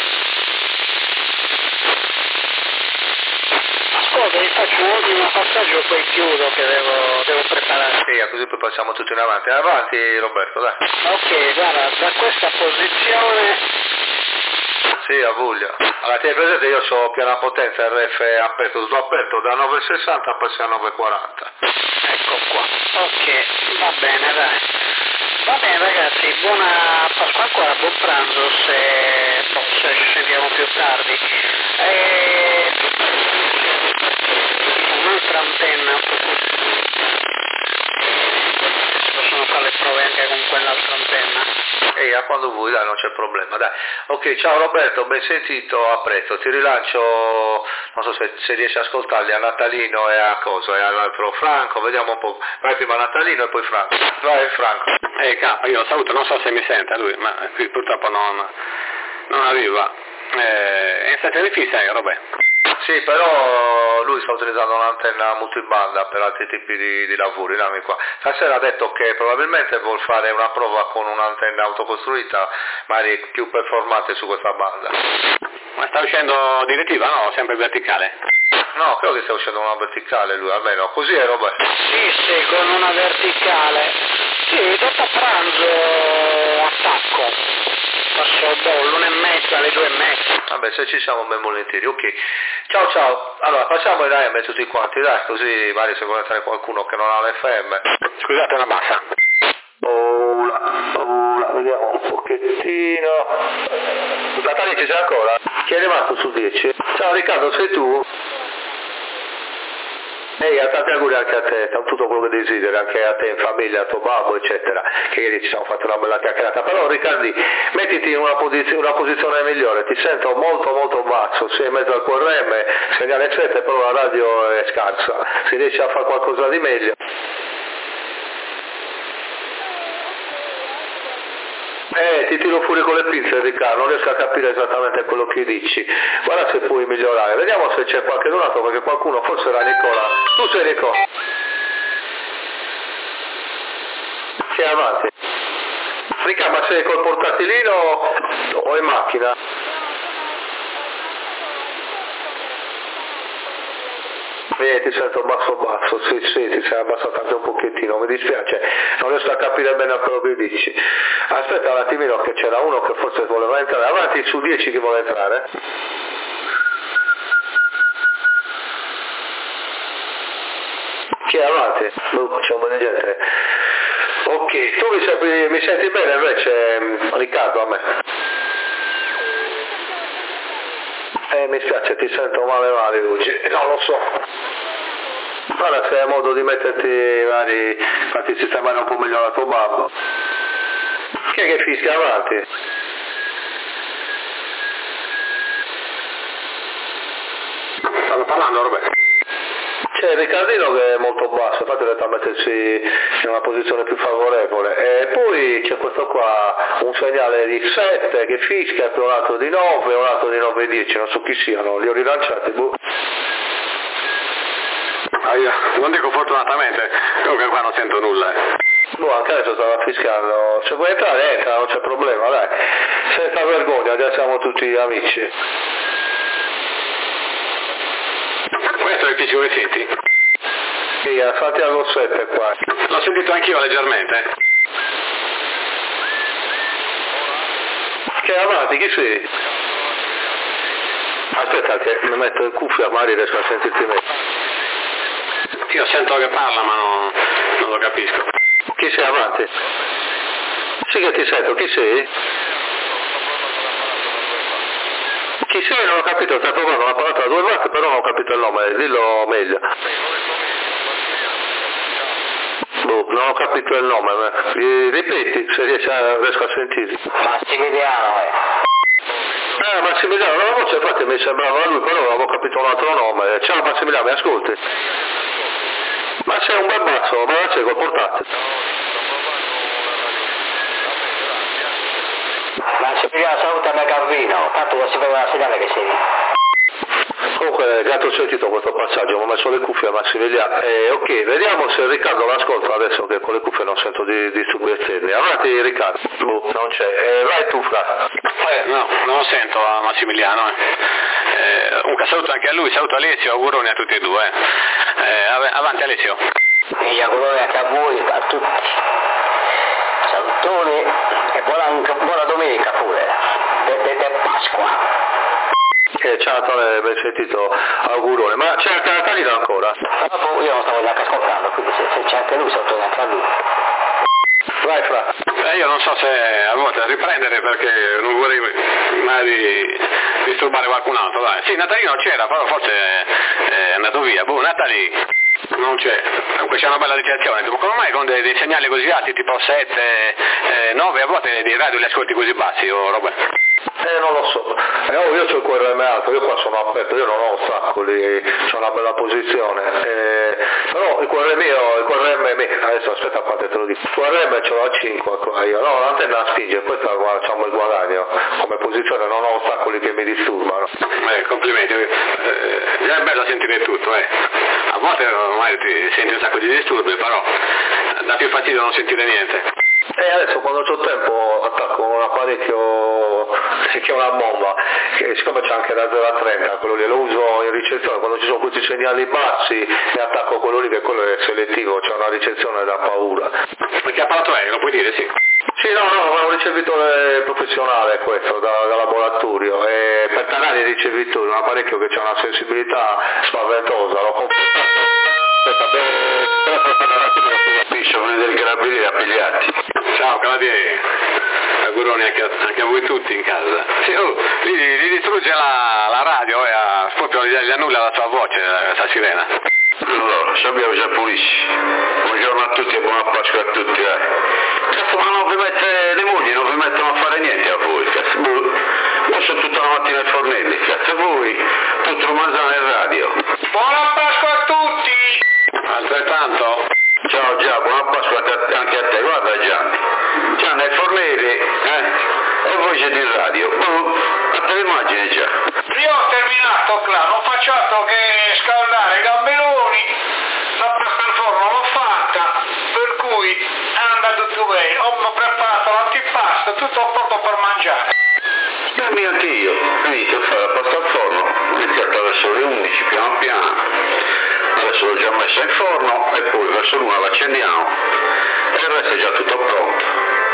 Ascolta, vi faccio un ultimo passaggio, poi chiudo che devo preparare. Sì, così poi passiamo tutti in avanti. Avanti Roberto, dai. Ok, guarda, da questa posizione... Sì, a voglia. Allora, ti hai presente, io ho piena potenza RF aperto, sto aperto da 960 passi a 940. Ecco qua. Ok, va bene, dai. Va bene ragazzi, buona Pasqua ancora, buon pranzo se ci sentiamo più tardi. Un'altra antenna, si possono fare le prove anche con quell'altra antenna. A quando vuoi, dai, non c'è problema, dai. Ok, ciao Roberto, ben sentito, apprezzo. Ti rilancio, non so se riesci a ascoltarli, a Natalino e a cosa, e all'altro Franco, vediamo un po'. Vai prima Natalino e poi Franco. Vai Franco. Capo, io lo saluto, non so se mi sente lui, ma qui purtroppo non arriva. È stato difficile, Roberto. Sì, però lui sta utilizzando un'antenna multibanda per altri tipi di lavori, dammi qua. Stasera ha detto che probabilmente vuol fare una prova con un'antenna autocostruita, magari più performante su questa banda. Ma sta uscendo direttiva, no? Sempre verticale? No, credo che stia uscendo una verticale lui, almeno così è Roberto. Sì, con una verticale. Sì, dopo pranzo attacco. Passo l'1:30 alle 2:30. Vabbè, se ci siamo ben volentieri, ok. Ciao. Allora, facciamo in AM tutti quanti, dai, così magari se vuole entrare qualcuno che non ha l'FM. Scusate, una bassa. Vediamo un pochettino. Natalia ci sei ancora? Chi è rimasto su 10? Ciao Riccardo, sei tu? Ehi, tanti auguri anche a te, tutto quello che desideri, anche a te in famiglia, a tuo babbo, eccetera, che ieri ci siamo fatti una bella chiacchierata. Però Riccardi, mettiti in una posizione migliore, ti sento molto molto basso, sei in mezzo al QRM, segnale 7, però la radio è scarsa, si riesce a fare qualcosa di meglio. Ti tiro fuori con le pinze, Riccardo, non riesco a capire esattamente quello che dici. Guarda se puoi migliorare, vediamo se c'è qualche donato, perché qualcuno, forse era Nicola. Tu sei Nicola? Sì, avanti. Riccardo, ma sei col portatilino o in macchina? Ti sento basso, sì, ti sei abbassato anche un pochettino, mi dispiace, non riesco a capire bene quello che dici. Aspetta un attimino che c'era uno che forse voleva entrare, avanti su 10 chi vuole entrare. Chi è avanti? C'è un po' di gente. Ok, tu mi senti bene invece, Riccardo, a me? Mi spiace, ti sento male oggi, non lo so. Guarda se hai modo di metterti farti sistemare un po' meglio la tuo babbo. Chi è che fischia avanti? Stanno parlando, Roberto. C'è Riccardino che è molto basso, infatti deve mettersi in una posizione più favorevole. E poi c'è questo qua, un segnale di 7 che fischia, poi un altro di 9, un altro di 9 e 10, non so chi siano, li ho rilanciati. Non dico fortunatamente, comunque qua non sento nulla. Anche adesso stava fischiando, se vuoi entrare entra, non c'è problema, dai, senza vergogna, già siamo tutti amici. Questo è il fisico che senti? Sì, Santiago 7 qua. L'ho sentito anch'io leggermente. Che avanti, chi sei? Aspetta che mi metto in cuffia, magari riesco a sentirti meglio. Io sento che parla ma non lo capisco. Chi sei avanti? Sì che ti sento, chi sei? Chi sei non ho capito, stai provando una parola da 2 volte, però non ho capito il nome, dillo meglio. Non ho capito il nome, ripeti se riesco a sentire. Massimiliano, Massimiliano, la voce infatti mi sembrava lui, però non avevo capito un altro nome. Ciao Massimiliano, mi ascolti? Ma sei un bel basso, ma la sei col portatile. Massimiliano, salutami Calvino, tanto lo si vede la segnale che sei. Comunque già ti ho sentito questo passaggio, ho messo le cuffie a Massimiliano. Ok, vediamo se Riccardo l'ascolta adesso che con le cuffie non sento disturbi esterni. Avanti Riccardo, non c'è. Vai tu Fra. No, non lo sento a Massimiliano. Comunque saluto anche a lui, saluto Alessio, auguroni a tutti e due. Avanti Alessio. E auguroni anche a voi, a tutti. Salutoni e buona domenica pure. De Pasqua. Ciao Natale, ben sentito, augurone. Ma c'è anche Natalino ancora? Io non stavo neanche ascoltando, quindi se c'è anche lui, salutoni anche a lui. Vai Fra. Io non so se a volte riprendere perché non vorrei mai disturbare qualcun altro, dai. Sì, Natalino c'era, però forse è andato via. Natali non c'è. Comunque c'è una bella ricezione. Come mai con dei segnali così alti, tipo 7, 9, a volte dei radio li ascolti così bassi o roba? Non lo so. Io c'ho il QRM alto, io qua sono aperto, io non ho ostacoli, c'ho una bella posizione. Però il QRM adesso aspetta quante te lo dico. Il QRM ce l'ho a 5 qua io, no, l'antenna spinge, questa facciamo il guadagno. Come posizione non ho ostacoli che mi disturbano. Complimenti, già è bello sentire tutto, A volte ormai ti senti un sacco di disturbi, però dà più fastidio non sentire niente. Adesso quando ho tempo attacco un apparecchio che è una bomba, che siccome c'è anche da 0 a 30, quello lì lo uso in ricezione, quando ci sono questi segnali bassi mi attacco quello lì che quello è selettivo, c'è una ricezione da paura. Ma che apparato è? Lo puoi dire, sì? Sì, no, è un ricevitore professionale questo, da laboratorio, e per canali di ricevitori, un apparecchio che ha una sensibilità spaventosa, lo aspetta bene, un attimo che si capisce, venire i carabinieri a pigliarti. Ciao Claudia, auguroni anche a voi tutti in casa. Sì, gli distrugge la radio e proprio gli annulla la sua voce, questa sirena. Allora, ci abbiamo già pulissimi. Buongiorno a tutti e buona Pasqua a tutti, dai. Cazzo, ma non vi mette le mogli, non vi mettono a fare niente a voi, cazzo. Io sono tutta la mattina ai fornelli, cazzo, voi tutto mangiare in radio. Buona Pasqua a tutti! Altrettanto? Ciao Già, buona Pasqua anche a te, guarda Gianni. Gianni ai fornelli, e voi siete in radio. A te l'immagine già. Io ho terminato, Cla, non faccio altro che scaldare i gambeloni, la pasta al forno l'ho fatta, per cui è andato tutto bene, ho preparato l'antipasto, tutto a poco per mangiare. Beh, anche io, inizio a fare la pasta al forno, ho iniziato verso le 11 piano piano, adesso l'ho già messa in forno e poi verso l'una l'accendiamo e il resto è già tutto pronto.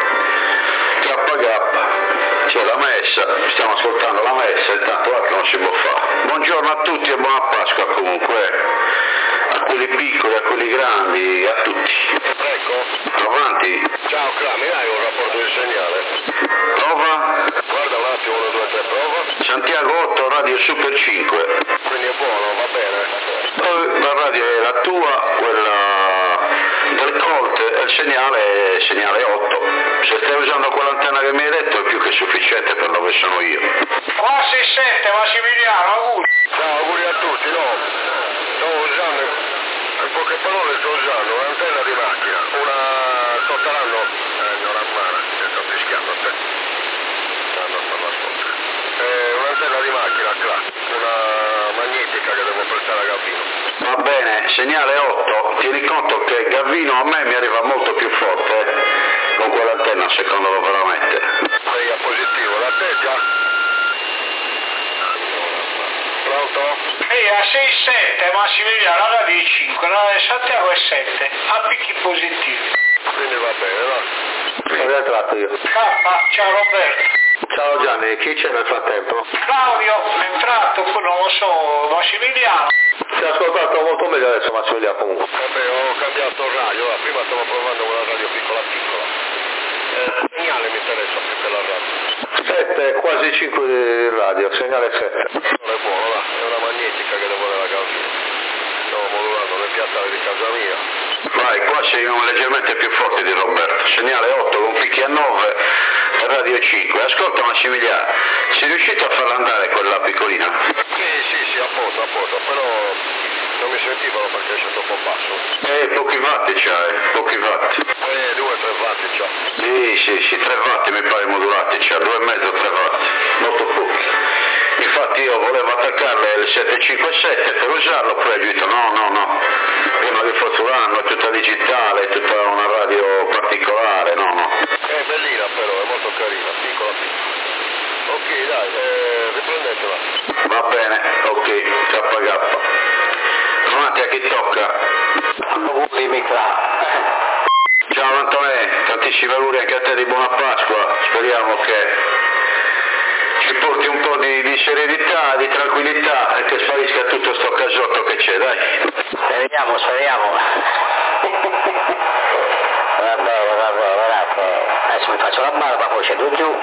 C'è la messa, stiamo ascoltando la messa, intanto altro non si può fare. Buongiorno a tutti e buona Pasqua comunque, a quelli piccoli, a quelli grandi, a tutti. Ecco. Avanti. Ciao Cla, mi dai un rapporto di segnale? Prova. Guarda un attimo, 1, 2, 3, prova. Santiago 8, radio Super 5. Quindi è buono, va bene. La radio è la tua, quella del Colt, e il segnale è segnale 8. Se stai usando quell'antenna che mi hai detto è più che sufficiente per dove sono io. Quasi 7, Massimiliano, auguri. Ciao, auguri a tutti, no. Stavo usando, in poche parole sto usando un'antenna di macchina, sto tarando, non ammara, sto fischiando a te. Non sto ascoltando. Un'antenna di macchina, Cla, una magnetica che devo prestare a Gavino. Va bene, segnale 8, tieni conto che Gavino a me mi arriva molto più forte con quell'antenna, secondo lo veramente. Sei a positivo, da te già? Pronto? A 6-7, Massimiliano, la radio 5, la di Santiago è 7, a picchi positivi. Quindi va bene, va. Sono rientrato io. Ciao Roberto. Ciao Gianni, chi c'è nel frattempo? Claudio è entrato, poi non lo so, Massimiliano. Si è ascoltato molto meglio adesso Massimiliano comunque. Vabbè, ho cambiato il radio, prima stavo provando quella radio piccola piccola. Il segnale mi interessa più che la radio. 7, quasi 5 di radio, segnale 7. Non è buono, là, è una magnetica che devo dare a Gavino. Stavo modulando le piazzate di casa mia. Vai, qua sei leggermente più forte di Roberto, segnale 8 con picchi a 9 e radio 5. Ascolta Massimiliano, sei riuscito a farla andare quella piccolina? Sì, a posto, però non mi sentivano perché c'è troppo basso. Pochi watt c'hai, pochi watt. 2-3 watt c'ho. Sì, 3 watt mi pare modulati, c'ha 2,5-3 watt, molto pochi. Infatti io volevo attaccarle il 757 per usarlo, poi ho detto no, prima che fosse un anno, è tutta digitale, è tutta una radio particolare, no. È bellina però, è molto carina, piccola. Ok, dai, riprendetela. Va bene, ok, KK. Avanti a chi tocca. Auguri Micla. Ciao Antonè, tantissimi auguri anche a te di buona Pasqua, speriamo che ci porti un po' di serenità, di tranquillità e che sparisca tutto sto casotto che c'è, dai. Speriamo. Va bene, guardate, adesso mi faccio la barba, poi scendo giù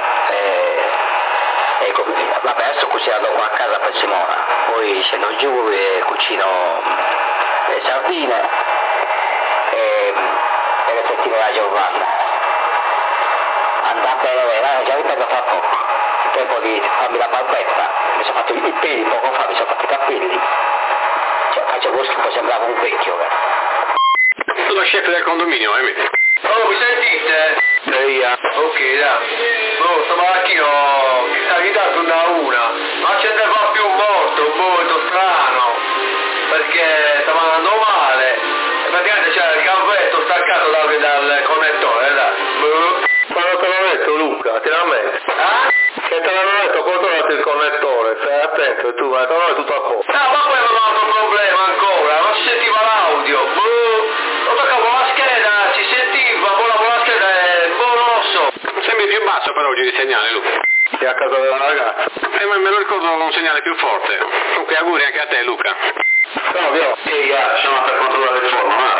e vabbè, adesso cucinando qua a casa per Simona, poi scendo giù e cucino le sardine e le fettine alla Giovanna. Andrà bene, già ripeto fra poco. Il tempo di farmi la barbetta, mi sono fatto i peli poco fa, mi sono fatto i capelli. Cioè facevo schifo, sembrava un vecchio. Sono lo chef del condominio, Oh, mi sentite? Ok, dai. Stamattina la chitarra torna ma ce ne fa più morto, molto strano, perché stava andando male e praticamente c'era il cavetto staccato dal connettore, dai. Quando te l'ho detto Luca, te l'ha messo. Che te l'hanno detto, controllate il connettore, stai attento e tu vai a trovare tutto a posto. Ma poi aveva un altro problema ancora, non si sentiva l'audio, lo toccavo la scheda, si sentiva, volavo la scheda e non lo so. Sembri più basso per oggi di segnale, Luca. Sei a casa della ragazza. Ma me lo ricordo con un segnale più forte. Comunque auguri anche a te, Luca. No, via. Sono per controllare il forno,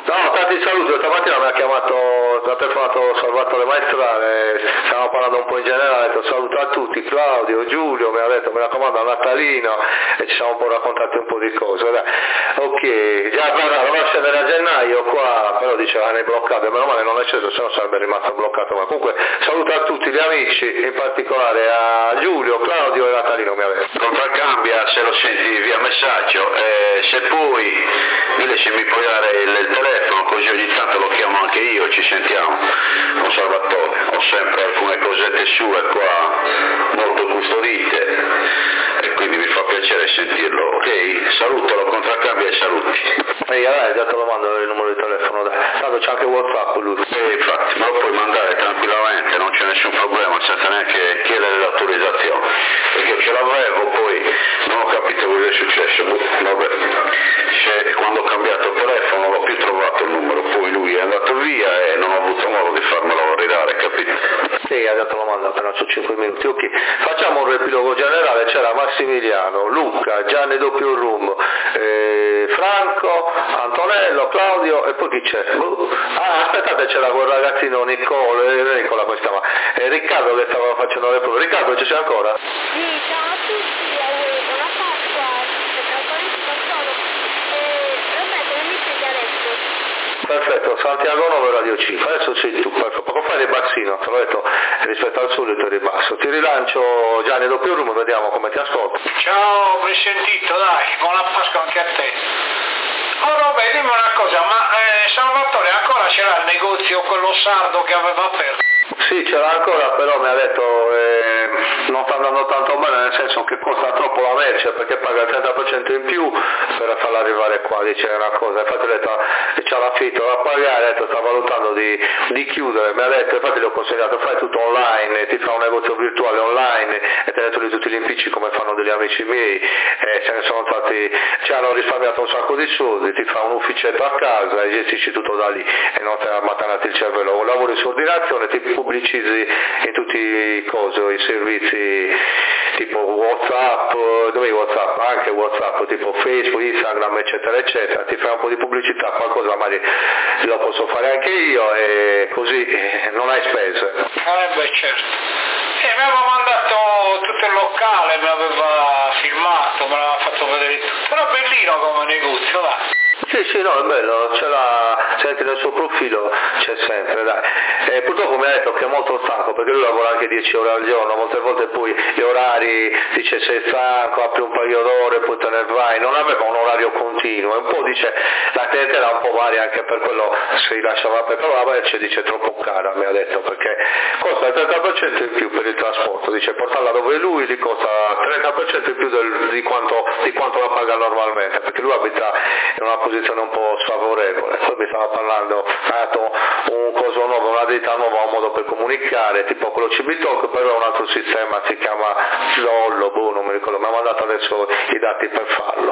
No, tanti saluti, stamattina mi ha chiamato, mi ha telefonato Salvatore Maestrale, stiamo parlando un po' in generale, ha detto saluto a tutti, Claudio, Giulio, mi ha detto mi raccomando a Natalino e ci siamo un po' raccontati un po' di cose, dai. Ok, già doveva scendere a gennaio qua, però diceva ne bloccato, meno male non è sceso, se no sarebbe rimasto bloccato, ma comunque saluto a tutti gli amici, in particolare a Giulio, Claudio e Natalino mi ha detto. Contraccambia se lo senti via messaggio, se poi mi puoi dare il telefono così ogni tanto lo chiamo anche io, ci sentiamo con Salvatore, ho sempre alcune cosette sue qua molto custodite e quindi mi fa piacere sentirlo, ok? Salutalo, contraccambia e saluti. Dai, già te lo mando il numero di telefono, dai, tanto c'è anche WhatsApp lui. Infatti, me lo puoi mandare tranquillamente, non c'è nessun problema, senza neanche chiedere l'autorizzazione, perché ce l'avevo, poi non ho capito cosa è successo, vabbè, quando ho cambiato telefono non l'ho più trovato il numero, poi lui è andato via e non ho avuto modo di farmelo ridare, capito? Sì, adesso lo mando appena su 5 minuti, ok. Facciamo un riepilogo generale, c'era Massimiliano, Luca, Gianni Doppio Rum, Franco, Antonello, Claudio e poi chi c'è? Aspettate, c'era quel ragazzino Nicola questa, Riccardo che stava facendo le prove. Riccardo, ci sei ancora? Sì, ciao a tutti, buona Pasqua, Roberto, non mi senti adesso? Perfetto, Santiago 9 Radio 5, adesso sei tu, poco fai ribassino, te l'ho detto, rispetto al solito ribasso. Ti rilancio Gianni Doppio Rum, vediamo come ti ascolto. Ciao, mi hai sentito, dai, buona Pasqua anche a te. Oh Roberto, dimmi una cosa, ma Salvatore ancora c'era il negozio quello sardo che aveva aperto? Sì, c'era ancora, però mi ha detto non sta andando tanto bene, nel senso che costa troppo la merce perché paga il 30% in più per farla arrivare qua, dice una cosa, infatti ho detto c'ha l'affitto da pagare, ha detto sta valutando di chiudere, mi ha detto, infatti gli ho consigliato fai tutto online, ti fa un negozio virtuale online e te ne togli tutti gli impicci come fanno degli amici miei, ce ne sono stati, ci hanno risparmiato un sacco di soldi, ti fa un ufficetto a casa e gestisci tutto da lì e non ti ha ammatanati il cervello, lavori su ordinazione, ti pubblicizzi in tutti i servizi tipo WhatsApp, dove WhatsApp? Anche WhatsApp, tipo Facebook, Instagram, eccetera, eccetera, ti fai un po' di pubblicità, qualcosa magari lo posso fare anche io e così non hai spese. Beh certo. Mi aveva mandato tutto il locale, mi aveva filmato, me l'aveva fatto vedere tutto, però bellino come negozio, dai. Sì, no, è bello, senti nel suo profilo, c'è sempre, dai. Purtroppo mi ha detto che è molto stanco, perché lui lavora anche 10 ore al giorno, molte volte poi gli orari, dice sei stanco, apri un paio d'ore, poi te ne vai, non aveva un orario continuo, e un po' dice, la clientela un po' varia, anche per quello si lasciava per la merce, dice troppo cara, mi ha detto, perché costa il 30% in più per il trasporto, dice portarla dove lui gli costa 30% in più di quanto la paga normalmente, perché lui abita in una posizione un po' sfavorevole. Poi mi stava parlando, ha dato un coso nuovo, una data nuova, un modo per comunicare, tipo quello CB-Talk, però è un altro sistema, si chiama Lollo, non mi ricordo, mi ha mandato adesso i dati per farlo.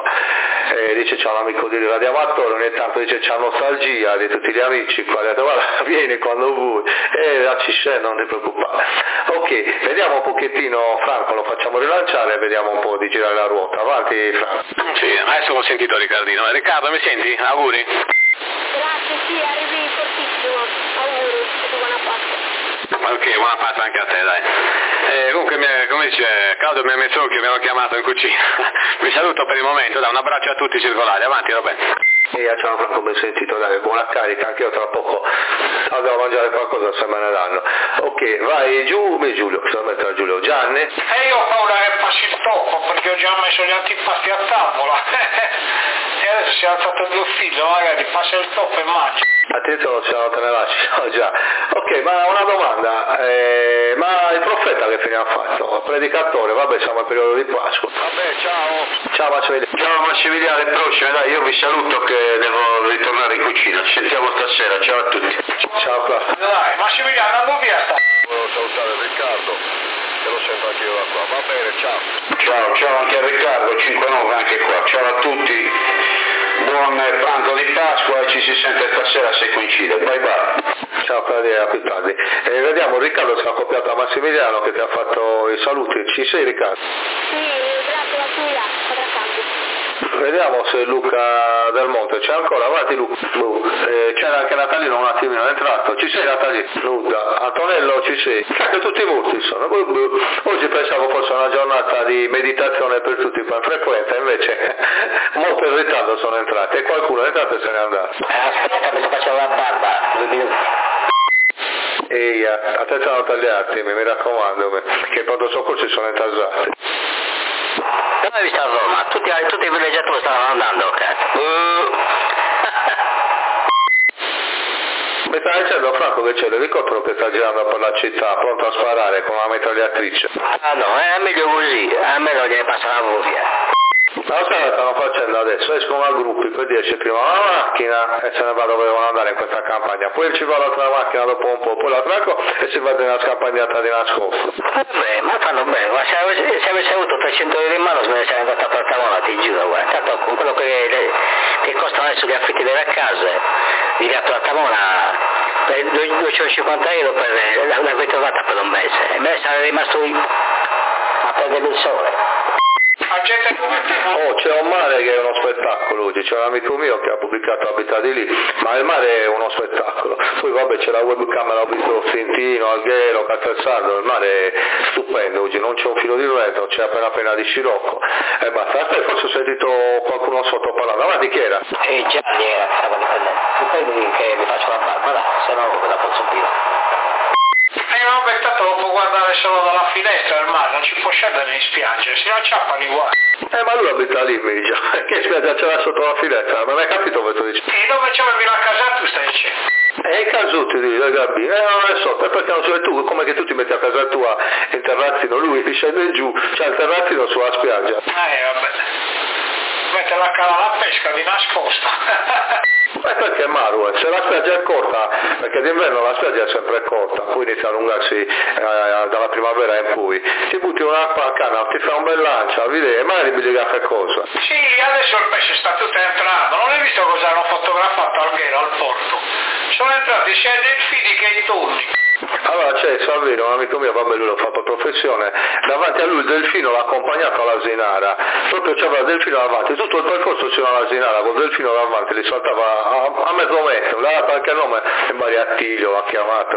Dice c'è un amico di radioamatore, ogni tanto dice c'ha nostalgia di tutti gli amici qua, ha detto guarda vieni quando vuoi, e ci scendo, non ti preoccupare. Ok, vediamo un pochettino Franco, lo facciamo rilanciare e vediamo un po' di girare la ruota, avanti Franco. Sì, adesso ho sentito Riccardino. Riccardo, mi senti? Auguri. Grazie, sì, arrivi fortissimo, auguri e buona Pasqua. Ok, buona Pasqua anche a te, dai. Comunque, come dice Claudio, mi ha messo occhio, mi hanno chiamato in cucina. Vi saluto per il momento, dai, un abbraccio a tutti circolari, avanti Roberto. Ciao Franco, ben sentito, dai, buona carica, anche io tra poco devo mangiare qualcosa se me ne danno. Ok, vai giù, Giulio, solamente a Giulio. Gianni? Io ho paura che passi il toppo, perché ho già messo gli antipasti a tavola. E adesso si è alzato il mio figlio, magari passa il toppo e mangia. Attenzione, se no te ne lasci, no già. Ok, ma una domanda, ma il profeta che fine ha fatto? Predicatore, vabbè siamo al periodo di Pasqua. Vabbè, ciao. Ciao Massimiliano. Ciao Massimiliano, alle prossime, dai, io vi saluto che devo ritornare in cucina, ci sentiamo stasera, ciao a tutti. Ciao Claudio. Dai, Massimiliano, andò via sta. Volevo salutare Riccardo, che lo sento anche io da qua, va bene, ciao. Ciao anche a Riccardo, 5-9 anche qua, ciao a tutti, buon pranzo di Pasqua e ci si sente stasera se coincide, bye bye. Ciao Claudio, a più tardi. Vediamo, Riccardo si è accoppiato a Massimiliano che ti ha fatto i saluti, ci sei Riccardo? Sì, grazie la tua, contraccambio. Vediamo se Luca Del Monte c'è ancora, avanti Luca. C'era anche Natalino un attimino, è entrato. Ci sei Natalino? Nuda. Antonello ci sei? Cacchio, tutti morti sono. Oggi pensavo fosse una giornata di meditazione per tutti qua in frequenza, invece molto in ritardo sono entrati e qualcuno è entrato e se n'è andato. Aspetta, mi faccio la barba, 2 minuti. Ehi, attenzione a non tagliarti, mi raccomando, che i pronto soccorsi sono intasati. Dove hai visto a Roma? Tutti i villeggiatori stavano andando, cazzo. Mi sta dicendo Franco che c'è l'elicottero che sta girando per la città, pronto a sparare con una mitragliatrice. Ah no, è meglio così, a me non gliene passa la voglia. Ma lo sai che stanno facendo adesso? Escono a gruppi, poi esce prima una macchina e se ne va dove devono andare in questa campagna, poi ci va l'altra macchina dopo un po', poi l'attracco e si va in una scampagnata di nascosto. Vabbè, ma fanno bene, ma se avessi avuto 300 euro in mano me ne sarei andata per Tavola, ti giuro, guarda, tanto con quello che costano adesso gli affitti delle case, mi dato la Tavola 250 euro per la ritrovata per un mese, e me ne sarei rimasto a prendere il sole. Oh, c'è un mare che è uno spettacolo oggi, c'è un amico mio che ha pubblicato Abitati lì, ma il mare è uno spettacolo, poi vabbè c'è la webcamera, ho visto Fintino, Alghero, Casterzardo, il mare è stupendo oggi, non c'è un filo di vento, c'è appena di scirocco e basta. Aspetta, forse ho sentito qualcuno sotto parlando, avanti chi era? Gianni era che stava dipendendo, che mi faccio la barba, là, se no la posso dire. Vabbè, tanto lo può guardare solo dalla finestra del mare, non ci può scendere in spiaggia, si acciappa li guai. Ma lui abita lì, mi dice, che spiaggia ce l'ha sotto la finestra, non hai capito cosa sto dicendo? E dove c'avevi la casa tu stai dicendo? I casuti di Gabi, non so, perché non so, tu, come che tu ti metti a casa tua il terrazzino, lui scende giù, c'ha il terrazzino sulla spiaggia. Vabbè, mette la cala alla pesca di nascosto. Perché Maru, se la spiaggia è corta, perché d'inverno la spiaggia è sempre corta, poi inizia a allungarsi dalla primavera in poi, ti butti un'acqua a canna, ti fa un bel lancio, vedi, e magari mi dica che cosa. Sì, adesso il pesce sta tutto entrando, non hai visto cosa hanno fotografato Alghero al porto? Sono entrati sia i delfini che i tonni. Allora c'è Salvino, un amico mio, vabbè lui lo fa per professione, davanti a lui il delfino l'ha accompagnato all'asinara, proprio c'era il delfino davanti, tutto il percorso c'era all'asinara, con il delfino davanti, li saltava a mezzo metro, l'ha dato anche il nome, e Maria Attilio l'ha chiamato.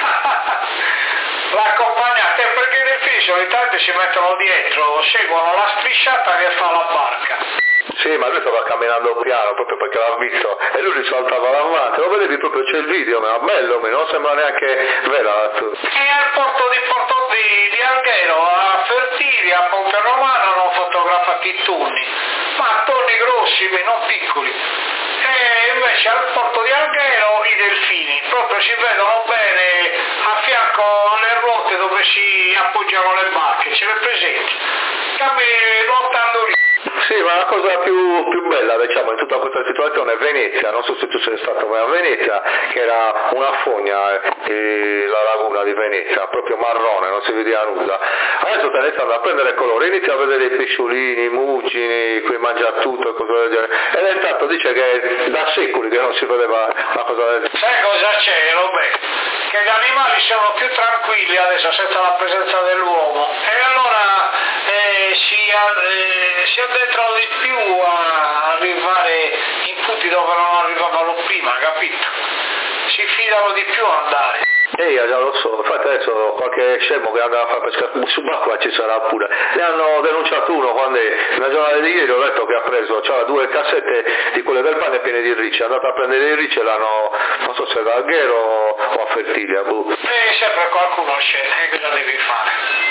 L'ha accompagnato, perché i delfini solitamente si mettono dietro, seguono la strisciata che fa la barca. Sì, ma lui stava camminando piano proprio perché l'ha visto e lui risaltava davanti, lo vedevi proprio, c'è il video, ma bello, non sembra neanche vera. E al porto di Alghero, a Fertili, a Ponte Romano hanno fotografato i tonni, ma tonni grossi, non piccoli. E invece al porto di Alghero i delfini, proprio si vedono bene a fianco alle ruote dove si appoggiano le barche, ce le presenti, nuotando lì. Sì, ma la cosa più bella, diciamo, in tutta questa situazione è Venezia, non so se tu sei stato mai a Venezia, che era una fogna, la laguna di Venezia, proprio marrone, non si vedeva nulla. Adesso sta iniziando a prendere colore, inizia a vedere i pesciolini, i mucini, qui mangia tutto e cose del genere. E intanto dice che è da secoli che non si vedeva una cosa del genere. Sai cosa c'è, Roberto? Che gli animali sono più tranquilli adesso senza la presenza dell'uomo e allora si addentrano di più a arrivare in punti dove non arrivavano prima, capito? Si fidano di più a andare. Già lo so, infatti adesso qualche scemo che andava a fare pesca subacquea ci sarà pure. Ne hanno denunciato uno quando nella giornata di ieri ho letto che ha preso, c'era 2 cassette di quelle del pane piene di ricci, è andato a prendere i ricci e l'hanno, non so se da Alghero o a Fertilia. Sempre qualcuno scende, cosa devi fare?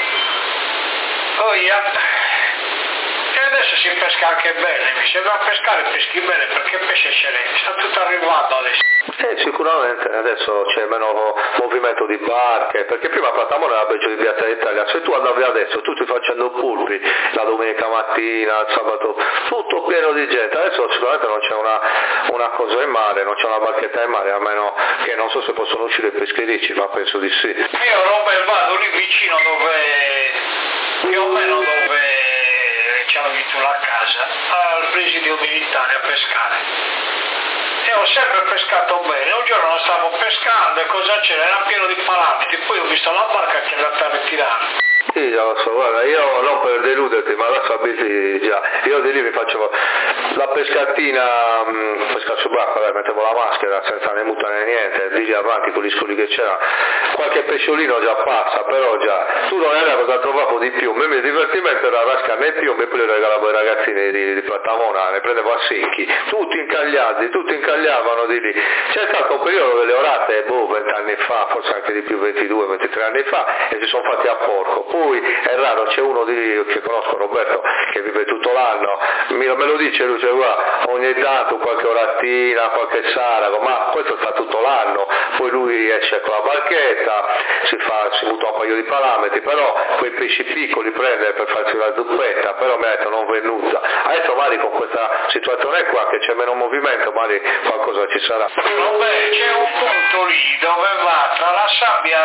E adesso si pesca anche bene, mi sembra pescare peschi bene perché pesce ce n'è, sta tutto arrivando adesso. Sicuramente adesso c'è meno movimento di barche, perché prima Platamone era peggio di Piazza d'Italia, se tu andavi adesso tutti facendo pulpi la domenica mattina, il sabato, tutto pieno di gente, adesso sicuramente non c'è una cosa in mare, non c'è una barchetta in mare, a meno che non so se possono uscire i pescherecci, ma penso di sì. Io vado lì vicino più o meno dove c'avevi tu la casa, al presidio militare a pescare. E ho sempre pescato bene, un giorno stavo pescando e cosa c'era? Era pieno di palamiti, poi ho visto la barca che è andata a ritirare. Sì, lo so, guarda, io non per deluderti, ma la sapessi già, io di lì mi facevo la pescatina, pesca subacquea, mettevo la maschera senza né muta né niente, di lì avanti con gli scuri che c'era, qualche pesciolino già passa, però già, tu non era cosa trovavo di più, il mio divertimento era rascare i piombi e poi li regalavo ai ragazzini di Plattamona, ne prendevo a secchi, tutti incagliavano di lì, c'è stato un periodo delle orate, 20 anni fa, forse anche di più, 22-23 anni fa, e si sono fatti a porco, poi è raro, c'è uno di lì che conosco, Roberto, che vive tutto l'anno, me lo dice lui, cioè, guarda, ogni tanto qualche oratina, qualche sarago, ma questo sta tutto l'anno, poi lui esce con la barchetta, si butta un paio di parametri, però quei pesci piccoli prende per farsi la zuppetta, però mi ha detto non venuta, adesso magari con questa situazione qua che c'è meno movimento, magari qualcosa ci sarà. Vabbè, c'è un punto lì dove va tra la sabbia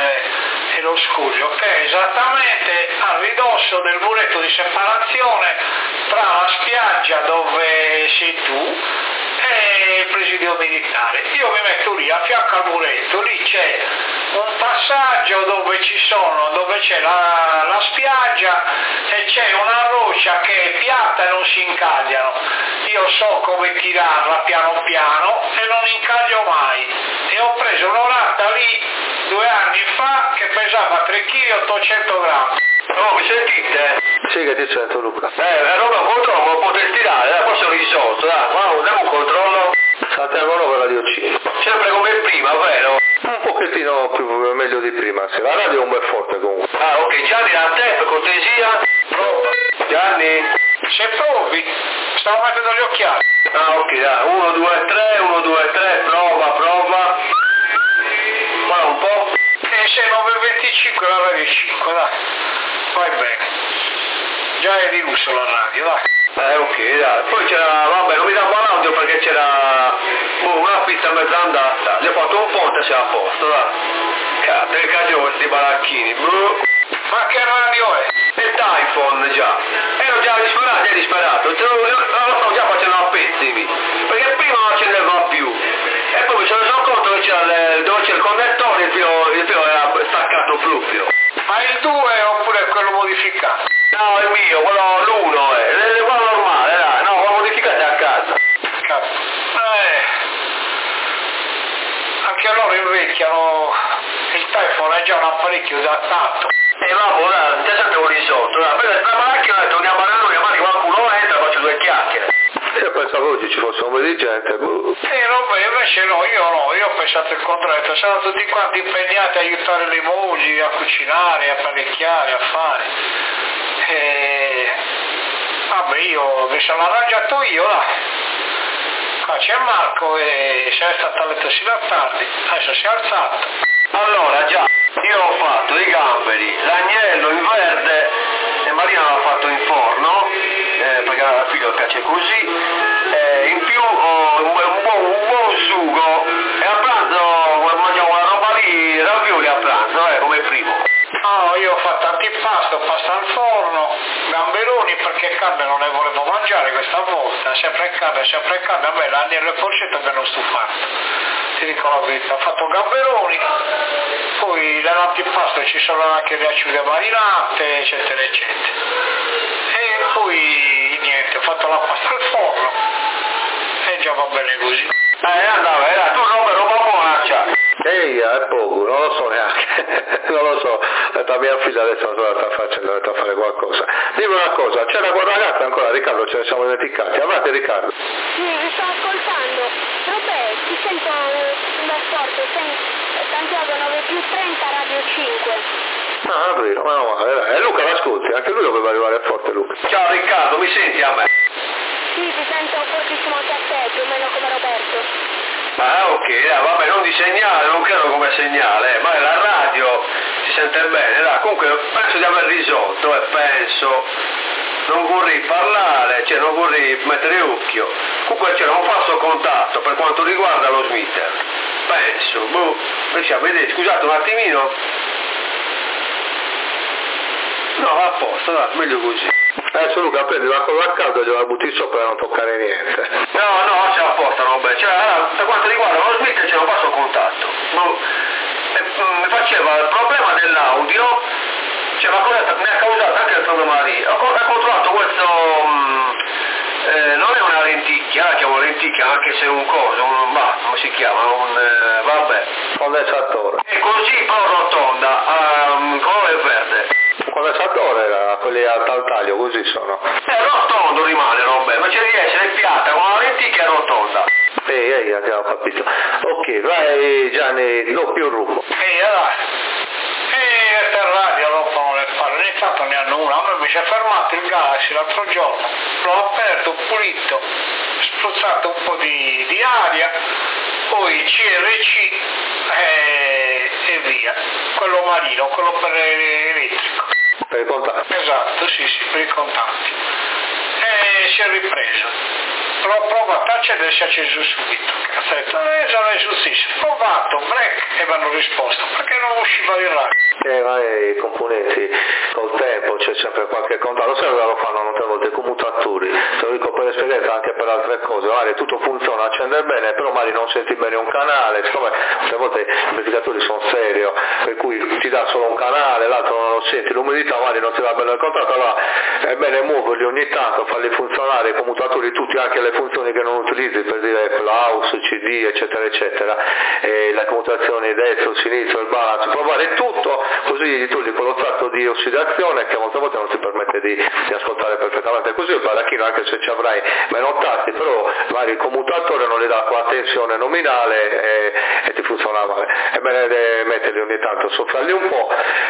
e lo scuglio, che è esattamente a ridosso del muretto di separazione tra la spiaggia dove sei tu e il presidio militare. Io mi metto lì a fianco al muretto, lì c'è un passaggio dove c'è la spiaggia e c'è una roccia che è piatta e non si incagliano. Io so come tirarla piano piano e non incaglio mai. E ho preso un'orata lì 2 anni fa che pesava 3 kg e 800 grammi. Oh, mi sentite? Sì che ti sento Luca. Allora un controllo lo potete tirare, poi sono risolto, dai, ma andiamo un controllo. Santiago per Radio 5. Sempre come prima, vero? Un pochettino più meglio di prima, sì. La radio è un bel forte comunque. Ah, ok, Gianni da te per cortesia. Prova. Gianni? Se provi, stavo mettendo gli occhiali. Ah, ok, dai, 1, 2, 3, 1, 2, 3, prova. Guarda un po'. E se 9.25 la radio 5, dai. Vai bene. Già è di uso la radio, dai. Ok, dai. Poi c'era, vabbè, non mi dava l'audio perché c'era una pista mezza andata. Gli ho fatto un ponte e siamo a posto, dai. Cazzo, che cazzo questi baracchini, Ma che radio è? E iPhone già. Ero già disperato. Lo sto già facendo a pezzi, perché prima non accendeva più. E poi mi sono reso conto che dove c'è il connettore, il filo era staccato proprio. Ma il 2 oppure quello modificato? No, il mio, quello l'1 è quello normale, dai, no, quello modificato è a casa. Cazzo. Anche loro invecchiano, il telefono è già un apparecchio datato. Vabbè, dai, già sempre risolto, dai, perché sta macchina ho detto andiamo a noi, magari qualcuno entra, faccio 2 chiacchiere. Io pensavo oggi ci fosse un po' di gente. Vabbè, invece no, io ho pensato il contrario, sono tutti quanti impegnati a aiutare le mogli, a cucinare, a parecchiare, a fare. Vabbè, io mi sono arrangiato io, dai. Qua c'è Marco e se è stato a letto sino a tardi, adesso si è alzato. Allora, già, io ho fatto i gamberi, l'agnello in verde e Marina l'ha fatto in forno, perché alla figlia piace così, in più ho un buon sugo e a pranzo mangiamo una roba lì, ravioli a pranzo, come primo. No, io ho fatto antipasto, pasta al forno, gamberoni perché carne non ne volevo mangiare questa volta, sempre carne, a me l'agnello e il porcetto mi hanno stufato, ti dico la verità, ho fatto gamberoni, poi nell'antipasto ci sono anche le acciughe marinate, eccetera, eccetera. E poi niente, ho fatto la pasta al forno e già va bene così. Andava, tu roba buona, c'hai. Ehi, è poco, non lo so neanche, non lo so, la mia figlia adesso non so la sta facendo, deve fare qualcosa. Dimmi una cosa, c'era quella ragazza ancora, Riccardo, ce ne siamo dimenticati, avanti Riccardo. Sì, vi sto ascoltando. Robè, ti sento da forte, Santiago 9+30 Radio 5. Ah, vero, meno male, e Luca l'ascolti, anche lui doveva arrivare a forte Luca. Ciao Riccardo, mi senti a me? Sì, ti sento fortissimo anche a te, più o meno come Roberto. Ah, ok, vabbè, non di segnale, non credo come segnale, ma la radio si sente bene, dai, comunque penso di aver risolto, penso, non vorrei parlare, cioè non vorrei mettere occhio, comunque c'era un falso contatto per quanto riguarda lo Twitter, penso, vedete, scusate un attimino, no, a posto, dai, meglio così. Adesso Luca prendi la colla a caldo e gliela butti sopra per non toccare niente. No, c'è apposta, Robert. Cioè, per quanto riguarda lo Smith c'è un passo contatto. Mi faceva il problema dell'audio cioè, ma cosa mi ha causato anche il Santa Maria. Ho controllato questo, non è una lenticchia, la chiamo lenticchia anche se è un coso, come si chiama, vabbè. Condensatore. E così però rotonda, colore verde. Un condensatore, quelli a tal taglio, così sono. Rotondo rimane, Robè, ma c'è di essere piatta con una lenticchia rotonda. Abbiamo capito. Ok, vai Gianni, doppio rumbo. Allora, per radio rompono le palle, ogni tanto ne hanno una, a me mi si è fermato il Galaxy l'altro giorno, l'ho aperto, pulito, spruzzato un po' di aria, poi CRC e via, quello marino, quello per elettrico. Per i contatti? Esatto, sì, per i contatti. E si è ripreso. L'ho provato a accendere e si è acceso subito. Ho detto, sarei sul stesso. Provato, break, e mi hanno risposto, perché non usciva il radio. Ma i componenti col tempo c'è sempre qualche contatto, lo sai cosa lo fanno molte volte i commutatori, te lo dico per esperienza anche per altre cose, magari tutto funziona, accende bene, però magari non senti bene un canale, siccome molte volte i amplificatori sono serio, per cui ti dà solo un canale, l'altro non lo senti, l'umidità magari non ti dà bene il contatto, allora è bene muoverli ogni tanto, farli funzionare, i commutatori tutti, anche le funzioni che non utilizzi, per dire Plaus, CD, eccetera, eccetera, e le commutazioni destro, sinistro, il balance, provare tutto, così gli togli quello tratto di ossidazione che molte volte non ti permette di ascoltare perfettamente. Così il baracchino, anche se ci avrai meno tasti, però magari il commutatore non gli dà quella tensione nominale e ti funziona male. È bene metterli ogni tanto, soffrarli un po',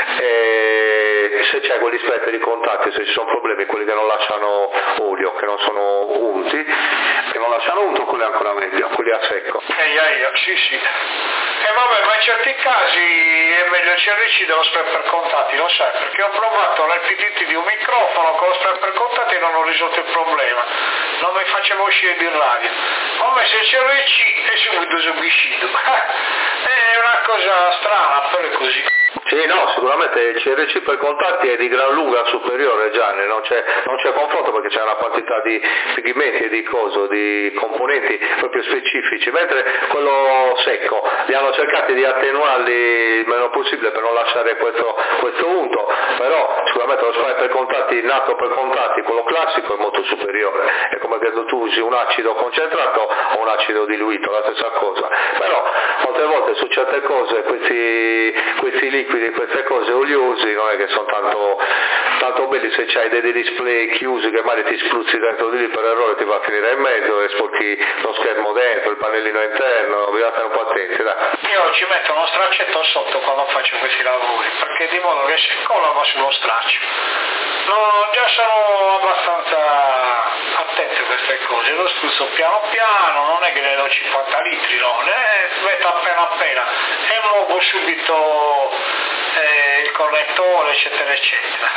e se c'è quegli spettri di contatti, se ci sono problemi, quelli che non lasciano olio, che non sono unti, che non lasciano unto, quelli ancora meglio, quelli a secco. Sì. E vabbè, ma in certi casi è meglio il CRC dello spray per contatti, lo sai, perché ho provato l'LPDT di un microfono con lo spray per contatti e non ho risolto il problema, non mi faceva uscire di radio. Ho messo il CRC e subito sono uscito. È una cosa strana, però è così. Sì, no, sicuramente il CRC per contatti è di gran lunga superiore, Gianni, non c'è confronto, perché c'è una quantità di pigmenti e di componenti proprio specifici, mentre quello secco li hanno cercati di attenuarli il meno possibile per non lasciare questo unto, però sicuramente lo spray per contatti, nato per contatti, quello classico è molto superiore, è come che tu usi un acido concentrato o un acido diluito, la stessa cosa, però molte volte su certe cose questi liquidi, queste cose oliosi non è che sono tanto belli, se c'hai dei display chiusi che magari ti spruzzi dentro di lì per errore, ti va a finire in mezzo e sporchi lo schermo dentro, il pannellino interno, bisogna stare un po' attenti, dai. Io ci metto uno straccetto sotto quando faccio questi lavori, perché di modo che si cola va sullo straccio. No, già sono abbastanza attento a queste cose, lo spruzzo piano piano, non è che ne do 50 litri, no, ne metto appena e muovo subito il connettore, eccetera, eccetera.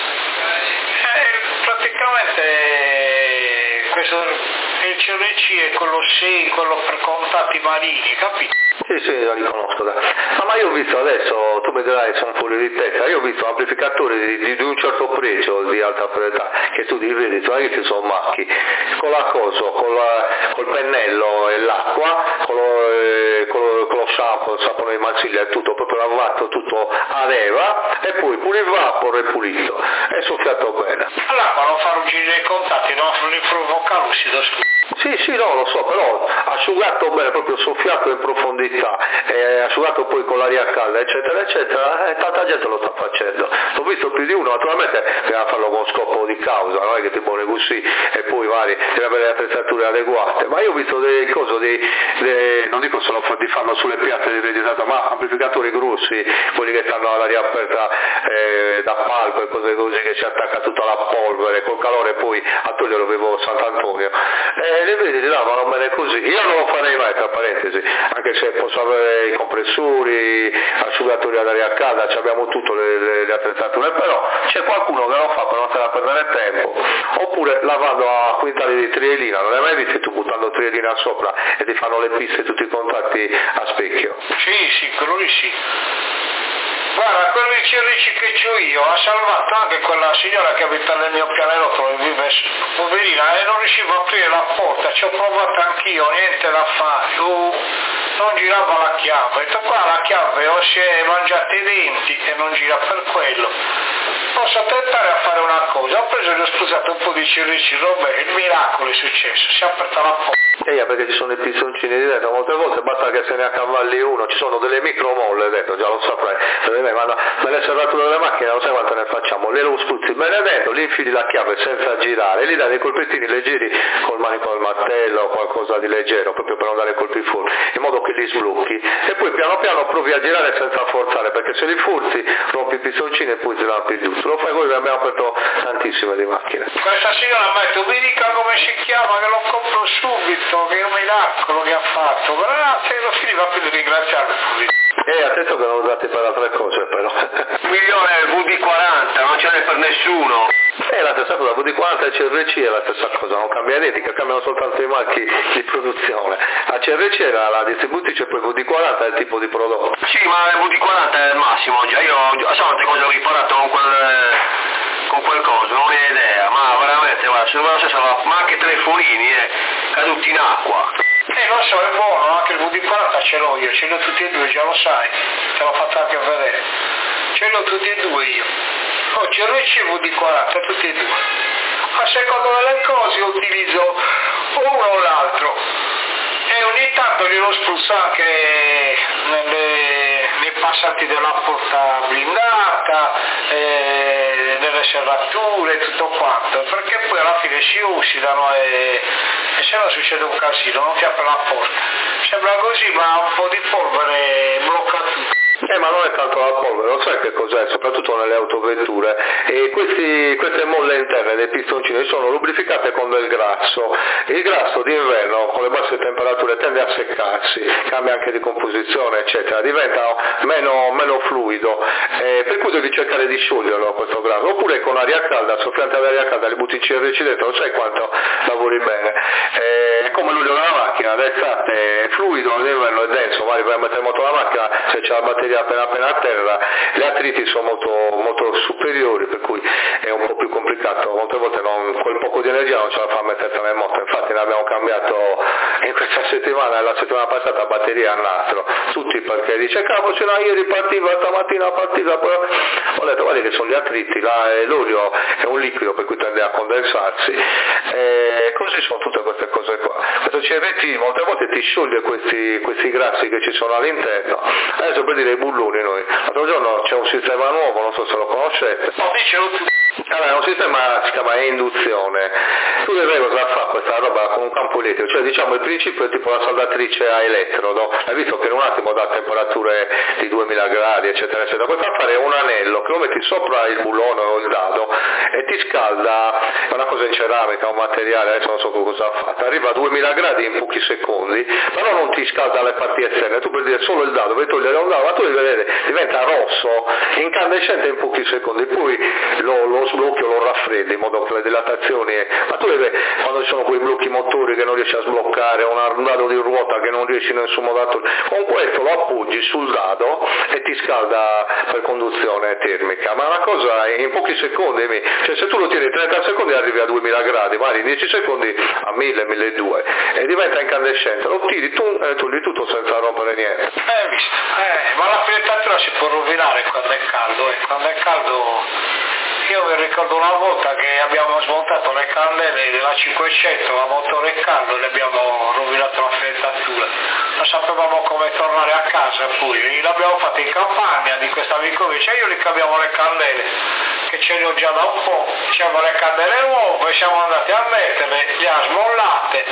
Praticamente questo il CRC è quello quello per contatti marini, capito? Sì, lo riconosco. Ma io ho visto adesso, tu mi dirai sono fuori di testa, io ho visto amplificatori di un certo pregio, di alta proprietà, che tu li vedi, tu hai visto sono macchi, con la cosa, col pennello e l'acqua, con lo shampoo, il sapone di Marsiglia e tutto, proprio lavato tutto a leva, e poi pure il vapore è pulito, è soffiato bene. All'acqua non fa ruggire dei contatti, non li provoca lucido, scusa. Sì, no, lo so, però asciugato bene, proprio soffiato in profondità, asciugato poi con l'aria calda, eccetera, eccetera, tanta gente lo sta facendo. L'ho visto più di uno, naturalmente bisogna farlo con scopo di causa, non è che ti pone così e poi magari deve avere le attrezzature adeguate, ma io ho visto delle cose, non dico solo di farlo sulle piazze di registrato, ma amplificatori grossi, quelli che stanno all'aria aperta da palco e cose così, che si attacca tutta la polvere, col calore poi a toglierlo avevo Sant'Antonio. Le vedi, ti lavano bene così. Io non lo farei mai, tra parentesi, anche se posso avere i compressori, asciugatori ad aria calda, abbiamo tutto le attrezzature, però c'è qualcuno che lo fa per non stare a perdere tempo, oppure lavando a quintali di trielina, non hai mai visto tu buttando trielina sopra e ti fanno le piste tutti i contatti a specchio? Sì, quello lì sì. Guarda, quello di CRC che c'ho io ha salvato anche quella signora che abita nel mio pianerottolo e vive, poverina, e non riuscivo a aprire la porta, ci ho provato anch'io, niente da fare, non girava la chiave, ho detto qua la chiave o si è mangiata i denti e non gira per quello. posso tentare a fare una cosa, ho preso e ho spruzzato un po' di CRC, Roberto, il miracolo è successo, si è aperta la porta. Perché ci sono i pistoncini di dentro, molte volte basta che se ne accavalli uno, ci sono delle micromolle dentro, già lo saprai, ma nelle serrature delle macchine non sai quante ne facciamo, le lo spruzzi bene dentro, li infili la chiave senza girare, li dai dei colpettini leggeri col manico del martello o qualcosa di leggero, proprio per non dare colpi fuori, in modo che li sblocchi, e poi piano piano provi a girare senza forzare, perché se li forzi rompi i pistoncini e poi ti lampi giù. Se lo fai voi, abbiamo aperto tantissime di macchine. Questa signora mi dica come si chiama, che lo compro subito, che è un miracolo che ha fatto, però se lo finiva più di ringraziarmi. Attento che non usate per altre cose però. Milione VD40, non ce n'è per nessuno. È la stessa cosa, VD40 e CRC è la stessa cosa, non cambia niente, che cambiano soltanto i marchi di produzione. A CRC era la distributrice, poi VD40 è il tipo di prodotto. Sì, ma il VD40 è il massimo, già io so quante cose ho riparato con quel coso, non ho idea, ma veramente, guarda, se non so, ma anche telefonini caduti in acqua. Lo so, è buono, anche il VD40 ce l'ho io, ce li ho tutti e due, già lo sai, te l'ho fatto anche vedere. Ce li ho tutti e due io. CRC e VD40, tutti e due. A seconda delle cose utilizzo uno o l'altro. E ogni tanto glielo spruzzo anche nei passanti della porta blindata, nelle serrature, tutto quanto, perché poi alla fine si ossidano e se no succede un casino, non ti apre la porta. Sembra così, ma un po' di polvere blocca tutto. Ma non è tanto la polvere, lo sai che cos'è, soprattutto nelle autovetture, e queste molle interne dei pistoncini sono lubrificate con del grasso. Il grasso d'inverno con le basse temperature tende a seccarsi, cambia anche di composizione eccetera, diventa meno fluido, per cui devi cercare di scioglierlo questo grasso, oppure con aria calda, soffiante ad aria calda, li butti in CRC dentro, lo sai quanto lavori bene. È come l'olio della macchina, d'estate è fluido, d'inverno è denso, magari vai a mettere in moto la macchina, se c'è la batteria appena a terra, gli attriti sono molto superiori, per cui è un po' più complicato, molte volte quel poco di energia non ce la fa a mettertela in moto. Infatti ne abbiamo cambiato in questa settimana, la settimana passata, batteria a nastro, tutti, perché dice cavolo, ieri partiva, stamattina partiva, poi ho detto guarda che sono gli attriti, l'olio è un liquido per cui tende a condensarsi, così sono tutte queste cose qua. Questo CRT molte volte ti scioglie questi grassi che ci sono all'interno. Adesso per dire i bulloni, noi l'altro giorno c'è un sistema nuovo, non so se lo conoscete. Allora, è un sistema che si chiama induzione. Tu devi cosa fa questa roba con un campo elettrico, cioè diciamo il principio è tipo la saldatrice a elettrodo, hai visto che in un attimo da temperature di 2000 gradi eccetera eccetera, puoi far fare un anello che lo metti sopra il bullone o il dado e ti scalda, è una cosa in ceramica, un materiale, adesso non so cosa ha fatto, arriva a 2000 gradi in pochi secondi, però non ti scalda le parti esterne, tu per dire solo il dado, devi togliere un dado, ma tu devi vedere, diventa rosso, incandescente in pochi secondi, poi lo sblocchi o lo raffreddi in modo che le dilatazioni, ma tu devi, quando ci sono quei blocchi motori che non riesci a sbloccare, un dado di ruota che non riesci in nessun modo a togliere, con questo lo appoggi sul dado e ti scalda per conduzione termica, ma una cosa in pochi secondi, cioè se tu lo tieni 30 secondi arrivi a 2000 gradi, magari in 10 secondi a 1000, 1200 e diventa incandescente, lo tiri tu e togli tutto senza rompere niente. Ma la frittatura si può rovinare quando è caldo, quando è caldo. Io mi ricordo una volta che abbiamo smontato le candele della 500 a motore caldo e le abbiamo rovinato la frittatura. Non sapevamo come tornare a casa poi, l'abbiamo fatto in campagna di questo amico mio, io ricambiamo le candele, che ce le ho già da un po', diciamo le candele nuove, siamo andati a metterle, le ha smollate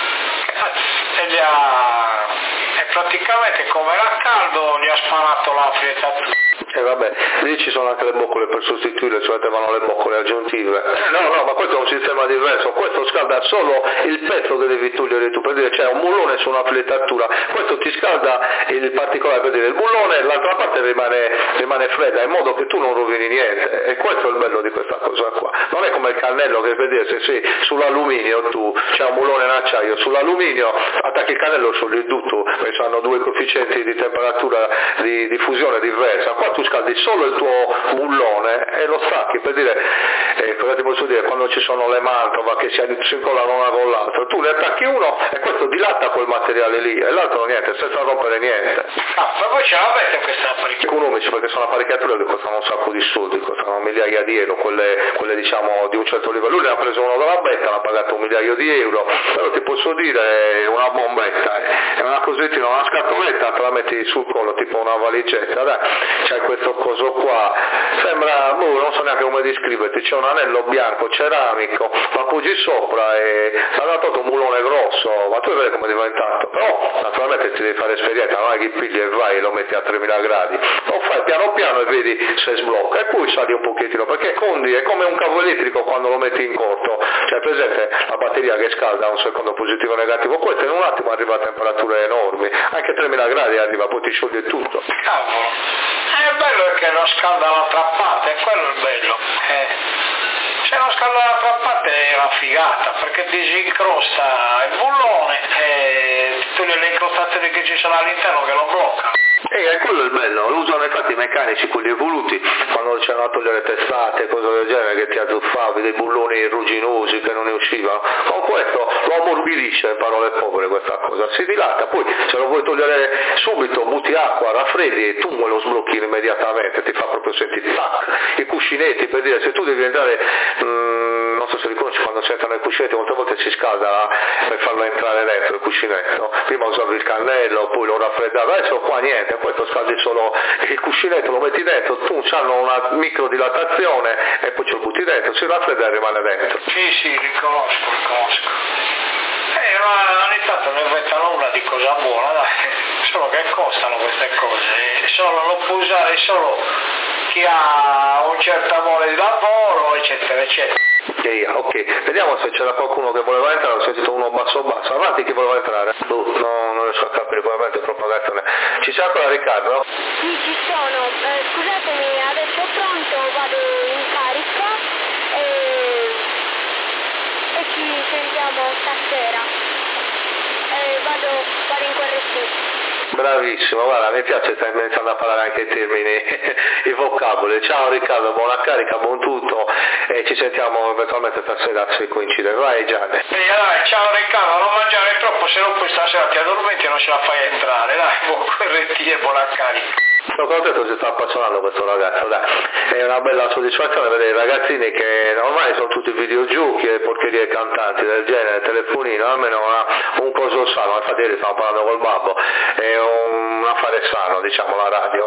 e praticamente come era caldo gli ha sparato la frittatura. Vabbè, lì ci sono anche le boccole per sostituire, cioè vanno le boccole aggiuntive. No, ma questo è un sistema diverso, questo scalda solo il pezzo che devi togliere tu, per dire c'è un bullone su una frittatura, questo ti scalda il particolare, per dire il bullone, l'altra parte rimane fredda, in modo che tu non rovini niente, e questo è il bello di questa cosa qua. Non è come il cannello che per dire se sei sull'alluminio tu, c'è un bullone in acciaio, sull'alluminio attacchi il cannello solo il tutto, perché hanno due coefficienti di temperatura di fusione diversa. qua tu scaldi solo il tuo bullone e lo stacchi, per dire, cosa ti posso dire, quando ci sono le mantova che si incollano una con l'altra, tu ne attacchi uno e questo dilata quel materiale lì e l'altro niente, senza rompere niente. Ma poi ce l'avete questa apparecchiatura? Economici, perché sono apparecchiature che costano un sacco di soldi, costano migliaia di euro, quelle diciamo di un certo livello. Lui ne ha preso uno dalla Betta, l'ha pagato 1 migliaio di euro, però ti posso dire è una bombetta, è una cosettina, una scatoletta, te la metti sul collo tipo una valigetta, dai, c'è questo coso qua, sembra, non so neanche come descriverti, c'è un anello bianco ceramico, lo appoggi sopra e ha dato un mulone grosso, ma tu vedi come è diventato, però naturalmente ti devi fare esperienza, non è che pigli e vai e lo metti a 3000 gradi, lo fai piano piano e vedi se sblocca e poi sali un pochettino, perché Condi è come un cavo elettrico quando lo metti in corto, cioè presente la batteria che scalda a un secondo positivo o negativo, questo in un attimo arriva a temperature enormi, anche 3000 gradi arriva, poi ti scioglie tutto. Cavolo, il bello è che non scalda l'altra parte, è quello il bello. Se non scalda l'altra parte è una figata, perché disincrosta il bullone e tutte le incrostazioni che ci sono all'interno che lo bloccano. È quello il bello, lo usano infatti i meccanici, quelli evoluti, quando c'erano a togliere testate, cose del genere, che ti azzuffavi, dei bulloni rugginosi che non ne uscivano, con questo lo ammorbidisce, in parole povere questa cosa, si dilata, poi se lo vuoi togliere subito, butti acqua, raffreddi e tu lo sblocchi immediatamente, ti fa proprio sentire tac, i cuscinetti, per dire, se tu devi andare, non so se riconosci quando si entrano i cuscinetti, molte volte si scalda per farlo entrare dentro il cuscinetto, prima usavi il cannello, poi lo raffreddavi, adesso qua niente, questo scaldi solo il cuscinetto, lo metti dentro, tu hanno una microdilatazione e poi ce lo butti dentro, si raffredda e rimane dentro. Sì, riconosco. Ma ogni tanto ne inventano una di cosa buona, dai, solo che costano queste cose, lo può usare solo chi ha un certo amore di lavoro, eccetera, eccetera. Ok, vediamo se c'era qualcuno che voleva entrare, ho sentito uno basso, avanti chi voleva entrare? Non riesco a capire, probabilmente propagazione. Ci c'è ancora Riccardo? Sì, ci sono, scusatemi, adesso pronto, vado in carica e ci sentiamo stasera, vado in correttiva. Bravissimo, guarda, mi piace, stai iniziando a parlare anche i termini, i vocaboli. Ciao Riccardo, buona carica, buon tutto e ci sentiamo eventualmente stasera se coincide. Vai Gianni. Dai, ciao Riccardo, non mangiare troppo, se no poi stasera ti addormenti e non ce la fai entrare, dai, buon correttivo e buona carica. Sono contento, si sta appassionando questo ragazzo, dai. È una bella soddisfazione vedere i ragazzini che ormai sono tutti videogiochi e porcherie cantanti del genere, telefonino, almeno un coso sano, infatti ieri stavo parlando col babbo, è un affare sano, diciamo, la radio,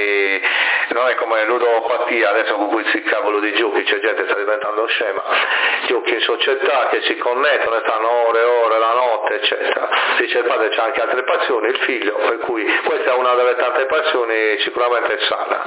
non è come ludopatia adesso con questi cavolo di giochi, c'è gente che sta diventando scema, giochi in società che si connettono e stanno ore e ore la notte, eccetera. Dice il padre c'ha anche altre passioni, il figlio, per cui questa è una delle tante passioni sicuramente è sana.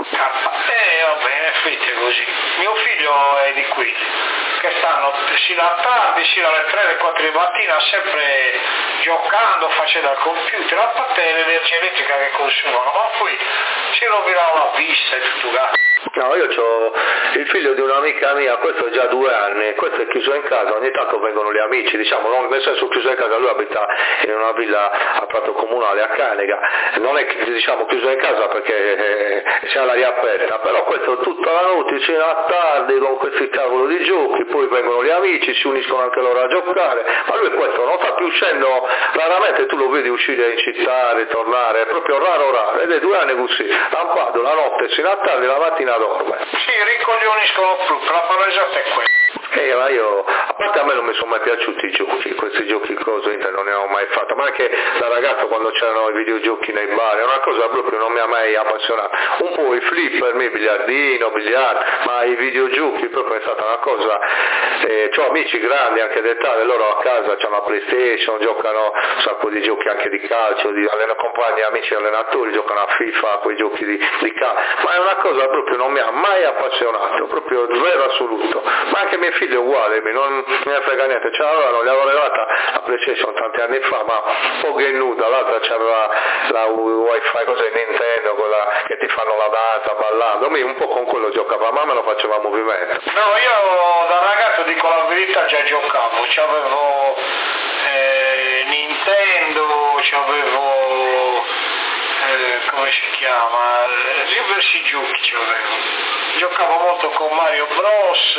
Va bene, fate così. Mio figlio è di qui, che stanno sino a tardi, sino alle 3 alle 4 di mattina, sempre giocando, facendo al computer, a parte l'energia elettrica che consumano, ma poi si rovinano la vista e tutto gatto. No, io ho il figlio di un'amica mia, questo è già 2 anni, questo è chiuso in casa, ogni tanto vengono gli amici, diciamo, non nel senso chiuso in casa, lui abita in una villa a Prato Comunale a Canega, non è diciamo chiuso in casa perché c'è l'aria aperta, però questo tutta la notte fino a tardi con questi cavolo di giochi, poi vengono gli amici, si uniscono anche loro a giocare, ma lui questo non sta più uscendo, raramente tu lo vedi uscire in città, ritornare, è proprio raro, ed è 2 anni così, lampado la notte fino a tardi, la mattina dorme. Sì, ricoglioniscono proprio, la parola esatta è quella. Ma io, a parte a me non mi sono mai piaciuti i giochi, questi giochi così non ne ho mai fatto, ma anche da ragazzo quando c'erano i videogiochi nei bar, è una cosa proprio non mi ha mai appassionato, un po' i flipper, biliardino, biliardo, ma i videogiochi proprio è stata una cosa, ho amici grandi anche d'età, loro a casa c'hanno la PlayStation, giocano un sacco di giochi anche di calcio, compagni, amici allenatori, giocano a FIFA, quei giochi di calcio, ma è una cosa proprio non mi ha mai appassionato, proprio zero assoluto, ma anche mio figlio è uguale, non me ne frega niente, non gli avevo regalato la PlayStation tanti anni fa, ma poco e nuda, l'altra c'aveva la wifi, cos'è, Nintendo, quella che ti fanno la danza ballando, un po' con quello giocava, ma me lo faceva a movimento. No, io da ragazzo dico la verità già giocavo, c'avevo Nintendo, c'avevo come si chiama, diversi giochi c'avevo. Giocavo molto con Mario Bros,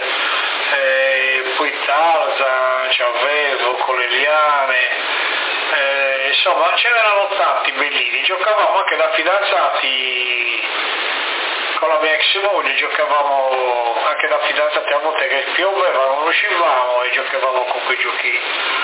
poi Tarzan c'avevo, con le liane, insomma ce n'erano tanti bellini. Giocavamo anche da fidanzati con la mia ex moglie, giocavamo anche da fidanzati, a volte che pioveva non uscivamo e giocavamo con quei giochi.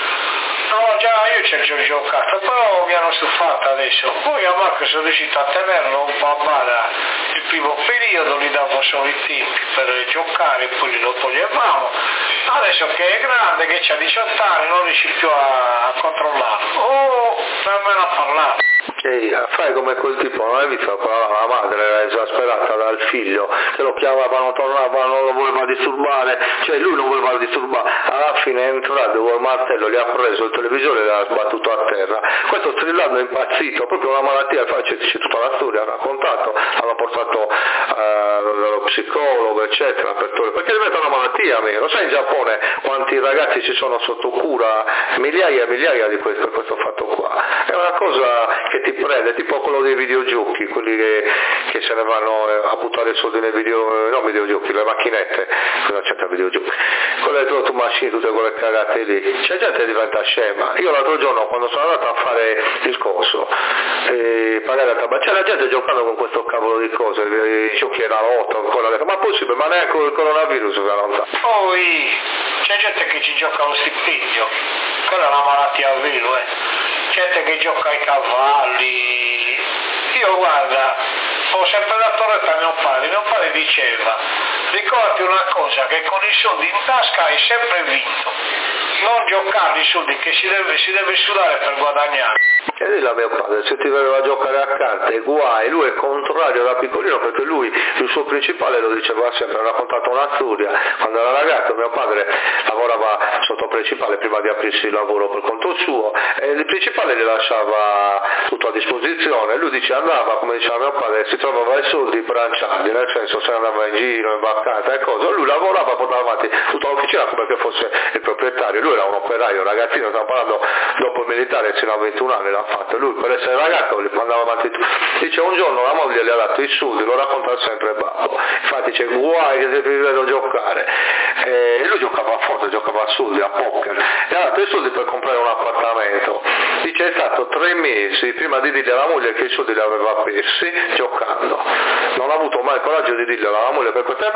No, già io ci ho giocato, però mi hanno stufato adesso. Poi a Marco sono riuscito a tenerlo un po' a bada il primo periodo, gli davo solo i tempi per giocare, poi lo toglievamo. Adesso che è grande, che ha 18 anni, non riesci più a controllarlo. Oh, nemmeno a parlare. Fai come quel tipo, non hai visto la madre era esasperata dal figlio, che lo chiamavano, tornava, non lo voleva disturbare, cioè lui non voleva disturbare, alla fine è entrato col martello, gli ha preso il televisore e l'ha sbattuto a terra. Questo strillando è impazzito, proprio una malattia, c'è tutta la storia, ha raccontato, hanno portato dallo psicologo eccetera, perché diventa una malattia, lo sai in Giappone quanti ragazzi ci sono sotto cura, migliaia e migliaia di questo fatto qua, è una cosa che ti prende, tipo quello dei videogiochi, quelli che se ne vanno a buttare i soldi nei videogiochi, le macchinette, cosa c'entra videogiochi, quelle automaschine, tutte quelle cagate lì, c'è gente che diventa scema. Io l'altro giorno quando sono andato a fare il corso pagare la tabacca, c'era gente giocando con questo cavolo di cose, i giochi era lotto, ma possibile, ma neanche il coronavirus va lontano. Poi c'è gente che ci gioca allo stipendio, quella è una malattia vera, gente che gioca ai cavalli. Io guarda, ho sempre dato retta a mio padre diceva, ricordati una cosa, che con i soldi in tasca hai sempre vinto, non giocare i soldi che si deve sudare per guadagnare. E lì la mio padre, se ti voleva giocare a carte, guai, lui è contrario da piccolino perché lui, il suo principale lo diceva sempre, ha raccontato una storia, quando era ragazzo mio padre lavorava sotto principale prima di aprirsi il lavoro per conto suo e il principale gli lasciava tutto a disposizione, lui andava, come diceva mio padre, si trovava i soldi branciati, nel senso se andava in giro, in vacanza e cose, lui lavorava, portava avanti tutta l'officina come che fosse il proprietario, lui era un operaio, ragazzino, stiamo parlando dopo il militare, sino a 21 anni l'ha fatto, lui per essere ragazzo li mandava avanti tutto. Dice un giorno la moglie gli ha dato i soldi, lo racconta sempre babbo, infatti dice guai che se ti vedo giocare, e lui giocava a forte, giocava a soldi, a poker, e ha dato i soldi per comprare un appartamento, dice è stato 3 mesi prima di dirgli alla moglie che i soldi li aveva persi giocando, non ha avuto mai il coraggio di dirgli alla moglie per questo,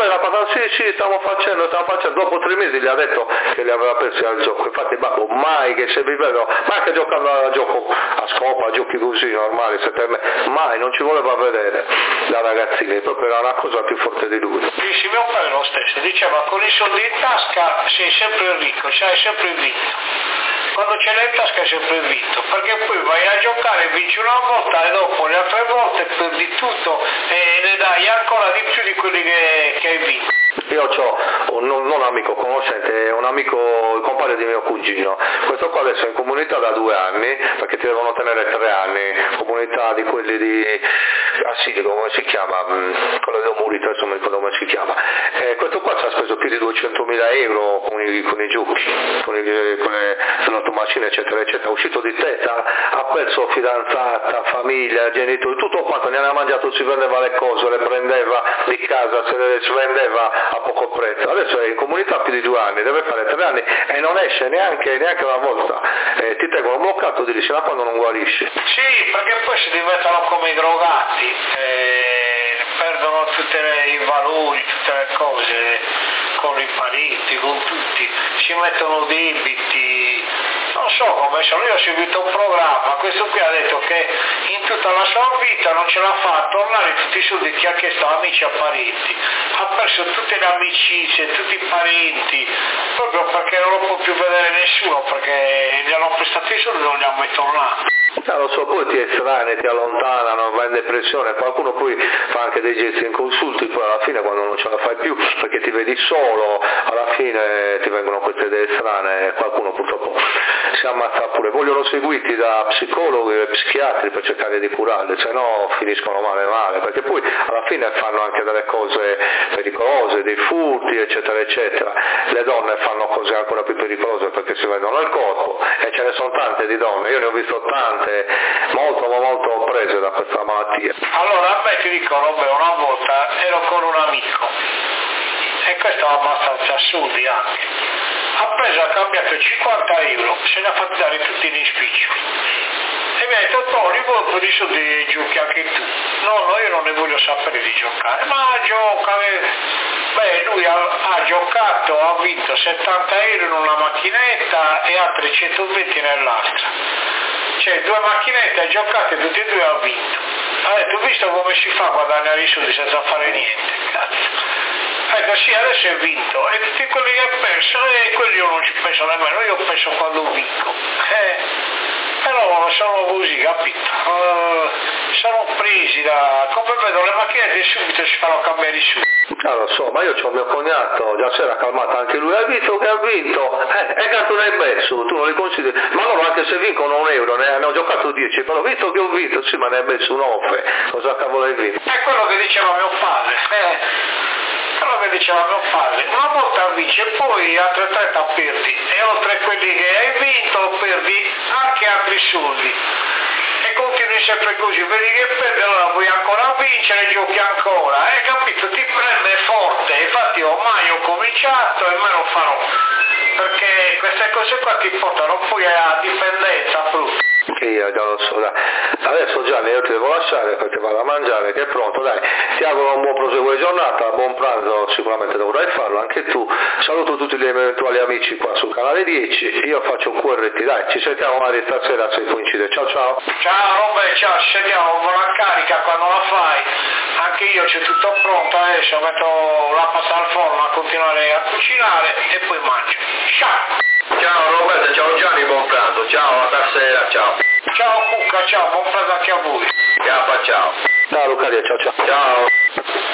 sì stiamo facendo, dopo 3 mesi gli ha detto che li aveva persi al gioco, infatti babbo mai che se viveva, ma anche giocando a gioco a scopa, giochi così normali, mai, non ci voleva vedere da ragazzini, proprio era una cosa più forte di lui. Dici, mio padre lo stesso, diceva con i soldi in tasca sei sempre ricco, hai sempre vinto. Quando ce l'hai in tasca hai sempre vinto, perché poi vai a giocare, vinci una volta e dopo le altre volte perdi tutto e ne dai ancora di più di quelli che hai vinto. Io ho non amico conoscente, un amico, il compagno di mio cugino, questo qua adesso è in comunità da 2 anni, perché ti devono tenere 3 anni, comunità di quelli di asilo, come si chiama, quello di Omurita, adesso non mi ricordo come si chiama, questo qua ci ha speso più di 200.000 euro con i giochi, con le automaccine eccetera eccetera, è uscito di testa, ha perso fidanzata, famiglia, genitori, tutto quanto, ne ha mangiato, si vendeva le cose, le prendeva di casa, se le svendeva a poco prezzo, adesso è in comunità più di 2 anni, deve fare 3 anni e non esce neanche una volta, ti tengono bloccato di lì, fino a quando non guarisci. Sì, perché poi si diventano come i drogati, perdono tutti i valori, tutte le cose, con i parenti, con tutti, si mettono debiti, non so come sono, io ho seguito un programma, questo qui ha detto che in tutta la sua vita non ce l'ha fatta a tornare tutti i soldi che ha chiesto a amici e parenti, ha perso tutte le amicizie, tutti i parenti, proprio perché non lo può più vedere nessuno, perché gli hanno prestato i soldi e non li ha mai tornati. Lo so, poi ti estranei, ti allontanano, vai in depressione, qualcuno poi fa anche dei gesti inconsulti, poi alla fine quando non ce la fai più, perché ti vedi solo, alla fine ti vengono queste idee strane, qualcuno purtroppo si ammazza pure, vogliono seguiti da psicologi e psichiatri per cercare di curarli, se no finiscono male, perché poi alla fine fanno anche delle cose pericolose, dei furti eccetera eccetera, le donne fanno cose ancora più pericolose perché si vendono il corpo e ce ne sono tante di donne, io ne ho visto tante molto prese da questa malattia. Allora a me ti dico Robè, una volta ero con un amico e questo è abbastanza assurdi anche, ha preso, ha cambiato 50 euro, se ne ha fatti dare tutti in spiccio e mi ha detto Tony, vuoi per i soldi giochi anche tu? No, io non ne voglio sapere di giocare, ma gioca. Beh, lui ha giocato, ha vinto 70 euro in una macchinetta e altri 120 nell'altra, cioè 2 macchinette giocate, tutte e 2 ha vinto. Ha detto, visto come si fa a guadagnare i soldi senza fare niente, cazzo. Ecco sì, adesso è vinto e tutti quelli che ha perso, e quelli io non ci penso nemmeno, io penso quando vinco. Però sono così, capito? Sono presi da... come vedo le macchinette subito si fanno cambiare i soldi. Lo so, ma io c'ho mio cognato, già si era calmato anche lui, hai visto che ha vinto? E che tu ne hai messo, tu non li consideri, ma loro anche se vincono €1 ne hanno giocato 10, però visto che ho vinto, sì, ma ne hai messo un offe, cosa cavolo hai vinto? È quello che diceva mio padre, una volta vinci e poi altre 30 perdi, e oltre a quelli che hai vinto perdi anche altri soldi. E continui sempre così, vedi che perdi, allora puoi ancora vincere, giochi ancora, capito? Ti prende forte, infatti ormai ho cominciato e me lo farò, perché queste cose qua ti portano poi a dipendenza brutta. Io già lo so, dai. Adesso Gianni io ti devo lasciare perché vado a mangiare, che è pronto, dai. Ti auguro un buon proseguo di giornata, buon pranzo, sicuramente dovrai farlo anche tu. Saluto tutti gli eventuali amici qua sul canale 10, io faccio QRT, dai, ci sentiamo magari stasera se coincide. Ciao. Ciao Robè, ciao, ci sentiamo, buona carica quando la fai. Anche io c'è tutto pronto adesso, metto la pasta al forno a continuare a cucinare e poi mangio. Ciao Roberto, ciao Gianni, buon pranzo, ciao, a stasera, ciao. Ciao Cucca, ciao, buon pranzo anche a voi. Ciao. Ciao Lucadia, ciao. Ciao.